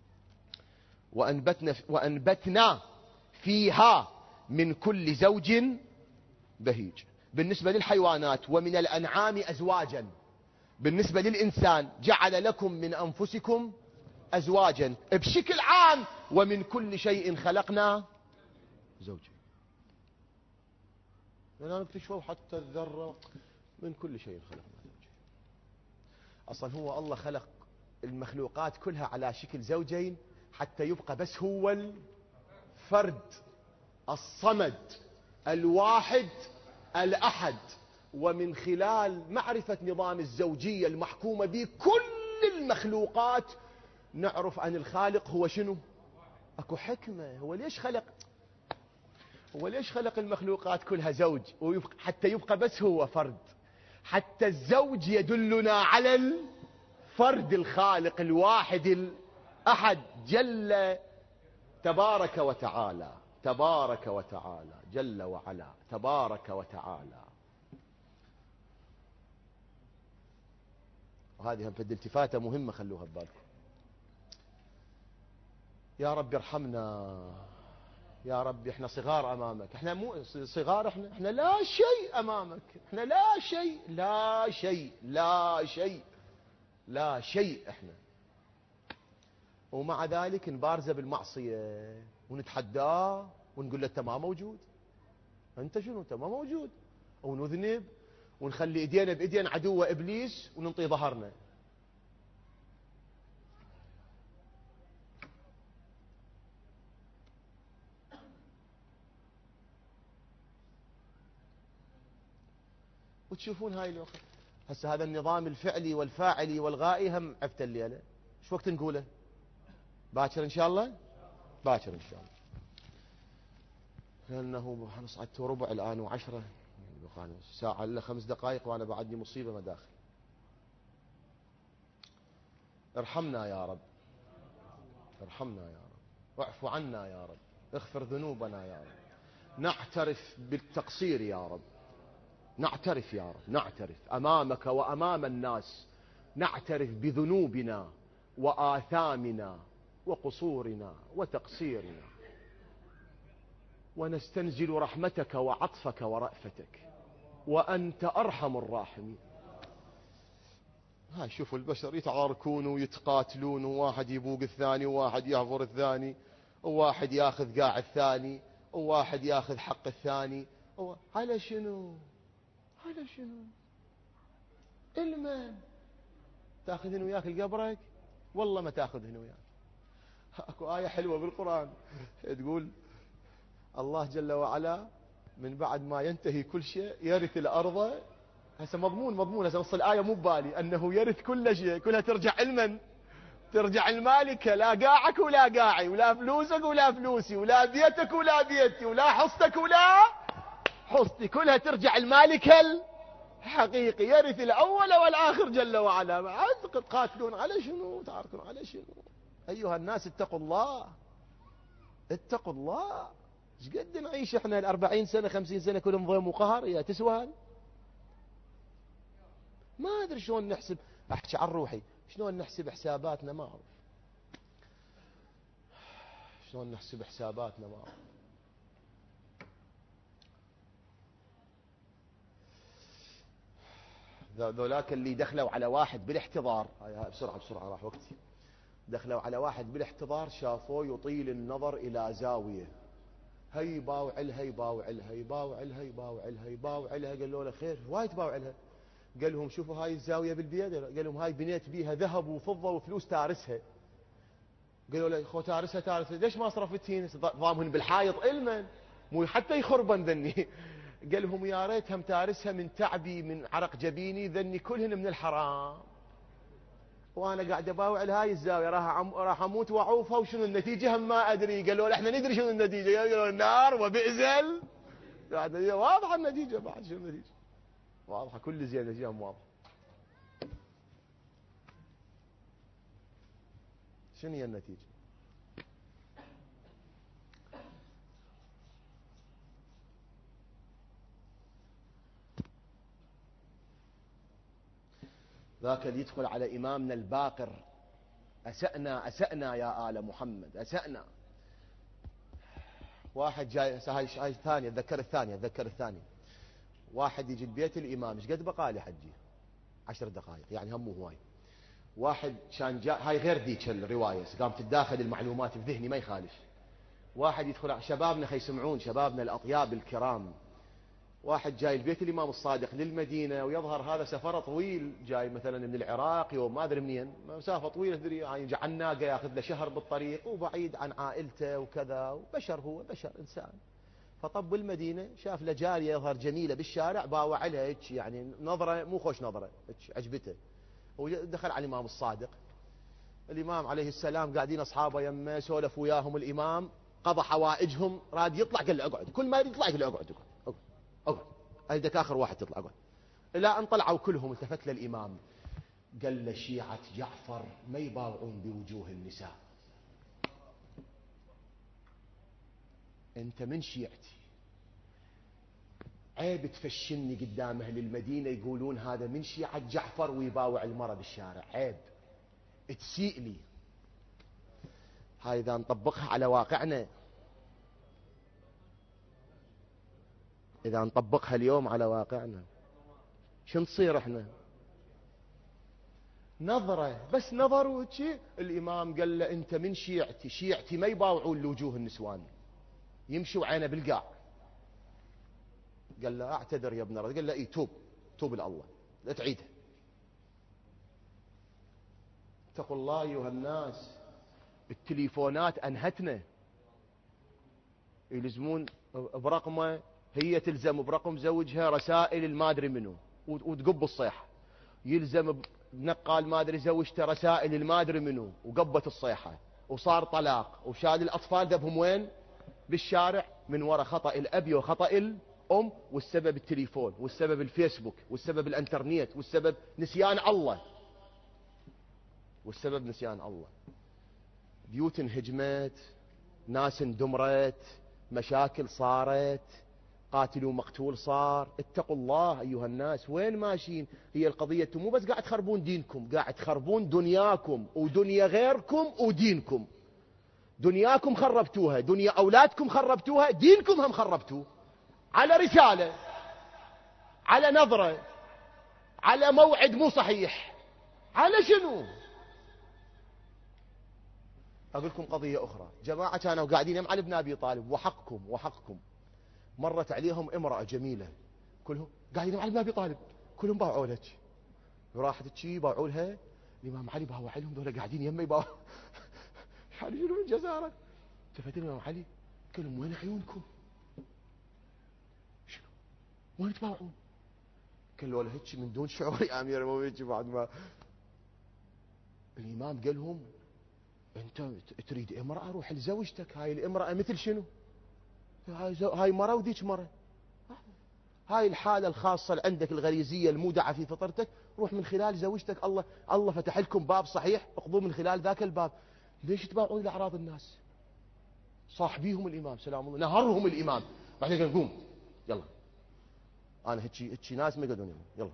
وأنبتنا فيها من كل زوج بهيج. بالنسبة للحيوانات ومن الأنعام أزواجا. بالنسبة للإنسان جعل لكم من أنفسكم أزواجا. بشكل عام ومن كل شيء خلقنا زوجين. لا نكتشفوا حتى الذرة، من كل شيء خلقنا زوجين. أصلا هو الله خلق المخلوقات كلها على شكل زوجين حتى يبقى بس هو الفرد الصمد الواحد الأحد. ومن خلال معرفة نظام الزوجية المحكومة به كل المخلوقات نعرف عن الخالق هو شنو. اكو حكمة. هو ليش خلق المخلوقات كلها زوج حتى يبقى بس هو فرد. حتى الزوج يدلنا على الفرد الخالق الواحد الأحد جل تبارك وتعالى. تبارك وتعالى جل وعلا. تبارك وتعالى. وهذه هم في التفاتة مهمة، خلوها ببالكم. يا رب ارحمنا يا رب. احنا صغار امامك، احنا مو صغار، احنا لا شيء امامك، احنا لا شيء لا شيء لا شيء لا شيء احنا. ومع ذلك نبارزه بالمعصية ونتحداه ونقول له انت ما موجود، انت شنو، انت ما موجود، ونذنب ونخلي ايدينا بايدين عدوه ابليس وننطي ظهرنا. وتشوفون هاي الوقت هسه هذا النظام الفعلي والفاعلي والغائي هم عفت الليله. ايش وقت نقوله؟ باكر ان شاء الله، باكر ان شاء الله، لانه نصعد وربع الان و10 ساعه الا 5 دقائق وانا بعدني مصيبه مداخل. ارحمنا يا رب، ارحمنا يا رب، واعف عنا يا رب، اغفر ذنوبنا يا رب. نعترف بالتقصير يا رب، نعترف يا رب، نعترف أمامك وأمام الناس، نعترف بذنوبنا وآثامنا وقصورنا وتقصيرنا، ونستنزل رحمتك وعطفك ورأفتك، وأنت أرحم الراحمين. هاي شوفوا البشر يتعاركون ويتقاتلون، وواحد يبوق الثاني، وواحد يعفر الثاني، وواحد ياخذ قاع الثاني، وواحد ياخذ حق الثاني. على شنو؟ على شنو؟ المن تاخذهن وياك لقبرك؟ والله ما تاخذهن وياك. اكو آية حلوة بالقرآن تقول الله جل وعلا من بعد ما ينتهي كل شيء يرث الأرض. هسه مضمون هسه نص الآية مو ببالي أنه يرث كل شيء، كلها ترجع علما، ترجع المالك، لا قاعك ولا قاعي، ولا فلوسك ولا فلوسي، ولا بيتك ولا بيتي، ولا حصتك ولا حصتي، كلها ترجع المالك الحقيقي، يرث الأول والآخر جل وعلا. بعد تقاتلون على شنو؟ تعاركون على شنو؟ أيها الناس اتقوا الله، اتقوا الله. ايش قد نعيش احنا 40 سنة 50 سنة كلهم ضيم وقهر؟ يا تسوى هذا؟ ما ادري شلون نحسب، احكي عن روحي، شلون نحسب حساباتنا ما اعرف، شلون نحسب حساباتنا ما اعرف. ذولاك اللي دخلوا على واحد بالاحتضار، هاي بسرعة بسرعة راح وقتي، دخلوا على واحد بالاحتضار شافوه يطيل النظر إلى زاوية، هي باوعلها يباوعلها يباوعلها يباوعلها يباوعلها، قالوا له خير وايد باوعلها؟ قال لهم شوفوا هاي الزاوية بالبيد، قال لهم هاي بنيت بيها ذهب وفضة وفلوس تارسها. قالوا له خو تارسها ليش ما صرفتين؟ ضامهن بالحائط المن مو حتى يخربن ذني. قال لهم يا ريت هم تارسها من تعبي من عرق جبيني، ذني كلهن من الحرام، وانا قاعد اباوع هاي الزاويه راح اموت واعوفها، وشنو النتيجه هم ما ادري. قالوا احنا ندري شنو النتيجه، قالوا النار وبئزل. واضحه النتيجه، بعد شنو النتيجه واضحه، كل زين النتيجه واضحه. شنو هي النتيجه؟ ذاك اللي يدخل على إمامنا الباقر، أسأنا أسأنا يا آل محمد أسأنا. واحد جاي، هاي الثانية، أتذكر الثانية. واحد يجي بيت الإمام، ايش قد بقالي حجي؟ 10 دقائق يعني، هم هواي. واحد كان جاء، هاي غير ذيك الرواية، قام تتداخل المعلومات في ذهني ما يخالف. واحد يدخل، شبابنا يسمعون، شبابنا الأطياب الكرام. واحد جاي البيت الإمام الصادق للمدينة، ويظهر هذا سفر طويل، جاي مثلا من العراق يوم ما أدري منين، مسافة طويلة، يعني يجي عن ناقة ياخذ له شهر بالطريق، وبعيد عن عائلته وكذا، وبشر هو بشر إنسان. فطب المدينة شاف له جارية يظهر جميلة بالشارع، باوع لها هيك يعني نظرة مو خوش نظرة، هيك عجبته. ودخل على الإمام الصادق. الإمام عليه السلام قاعدين أصحابه يمه، سولف وياهم الإمام، قضى حوائجهم، راد يطلع قال له اقعد، كل ما يريد يطلع قال له اقعد اقعد اقعد، ايدك اخر واحد تطلع اقعد. الى ان طلعوا كلهم، التفت للامام قال له شيعة جعفر ما يباوعون بوجوه النساء، انت من شيعتي، عيب تفشني قدام اهل المدينة يقولون هذا من شيعة جعفر ويباوع المرأة بالشارع، عيب تسيء لي. هاي اذا نطبقها على واقعنا، إذا نطبقها اليوم على واقعنا شو نصير احنا؟ نظرة بس، نظروا شيء. الإمام قال له أنت من شيعتي، شيعتي ما يباوعون لوجوه النسوان، يمشوا عينه بالقاع. قال له أعتذر يا ابن رجل. قال له إيه، توب لله لا تعيدها. اتقوا الله أيها الناس، التليفونات أنهتنا، يلزمون برقمه، هي تلزم برقم زوجها رسائل المادري منه وتقب الصيحة، يلزم نقال ما ادري زوجته رسائل المادري منه وقبت الصيحة، وصار طلاق، وشال الأطفال ذبهم وين؟ بالشارع، من وراء خطأ الأب وخطأ الأم، والسبب التليفون، والسبب الفيسبوك، والسبب الانترنت، والسبب نسيان الله، والسبب نسيان الله. بيوت انهجمت، ناس اندمرت، مشاكل صارت، قاتل ومقتول صار. اتقوا الله أيها الناس، وين ماشيين؟ هي القضية مو بس قاعد تخربون دينكم، قاعد تخربون دنياكم ودنيا غيركم ودينكم. دنياكم خربتوها، دنيا أولادكم خربتوها، دينكم هم خربتوه، على رسالة، على نظرة، على موعد مو صحيح، على شنو؟ أقول لكم قضية أخرى. جماعة كانوا قاعدين يم علي بن أبي طالب، وحقكم مرت عليهم امرأة جميلة، كلهم قاعدين يم علي بن أبي طالب، كلهم باوعوا لك، وراحت تشي باوعوا لها. الإمام علي باوع لهم، دول قاعدين يمي باوع يعني شنو من جزارة. التفت الإمام علي قال لهم وين عيونكم؟ شنو وين تباوعون؟ قالوا له هيك من دون شعور يا أمير المؤمنين. بعد ما الإمام قال لهم أنت تريد امرأة، روح لزوجتك، هاي الامرأة مثل شنو؟ هاي مرة وذيك مرة، هاي الحالة الخاصة اللي عندك الغريزية المودعة في فطرتك، روح من خلال زوجتك. الله فتح لكم باب صحيح، اقضوا من خلال ذاك الباب. ليش تباعون لأعراض الناس؟ صاحبيهم الإمام سلام الله، نهرهم الإمام. بعدين قال قوم يلا، أنا هيك ناس ما يقعدون يلا،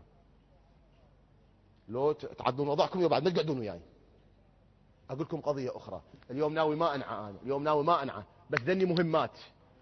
لو تعدون وضعكم يا بعد ما تقعدون وياي. أقول لكم قضية أخرى، اليوم ناوي ما أنعى، أنا اليوم ناوي ما أنعى، بس ذني مهمات.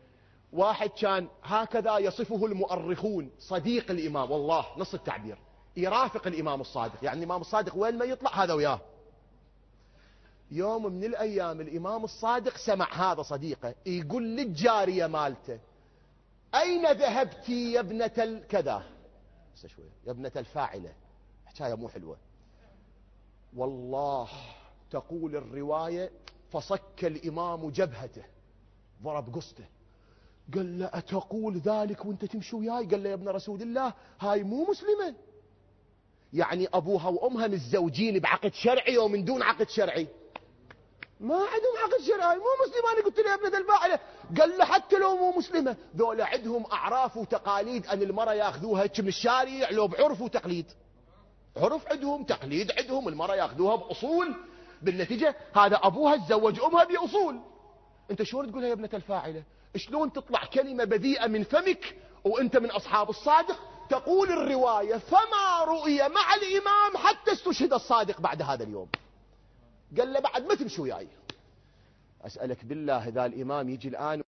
واحد كان هكذا يصفه المؤرخون، صديق الإمام، والله نص التعبير، يرافق الإمام الصادق، يعني الإمام الصادق وين ما يطلع هذا وياه. يوم من الأيام الإمام الصادق سمع هذا صديقه يقول للجارية مالته: أين ذهبتي يا ابنة الكذا؟ يا ابنة الفاعلة، حكاية مو حلوة والله. تقول الرواية: فصك الإمام جبهته، ضرب قسطه، قال له: أتقول ذلك وانت تمشي وياي؟ قال له: يا ابن رسول الله هاي مو مسلمة، يعني أبوها وأمها متزوجين بعقد شرعي ومن دون عقد شرعي، ما عندهم عقد شرعي، مو مسلمة. أنا قلت له يا ابنة الفاعلة. قال له: حتى لو مو مسلمة ذولا عندهم أعراف وتقاليد أن المرأة ياخذوها من الشارع لو بعرف وتقليد، عرف عندهم، تقليد عندهم، المرأة ياخذوها بأصول، بالنتيجة هذا أبوها تزوج أمها بأصول. أنت شلون تقولها يا ابنة الفاعلة؟ شلون تطلع كلمة بذيئة من فمك وأنت من أصحاب الصادق؟ تقول الرواية: فما رؤية مع الإمام حتى استشهد الصادق بعد هذا اليوم. قال له: بعد ما تمشي وياي. أسألك بالله إذا الإمام يجي الآن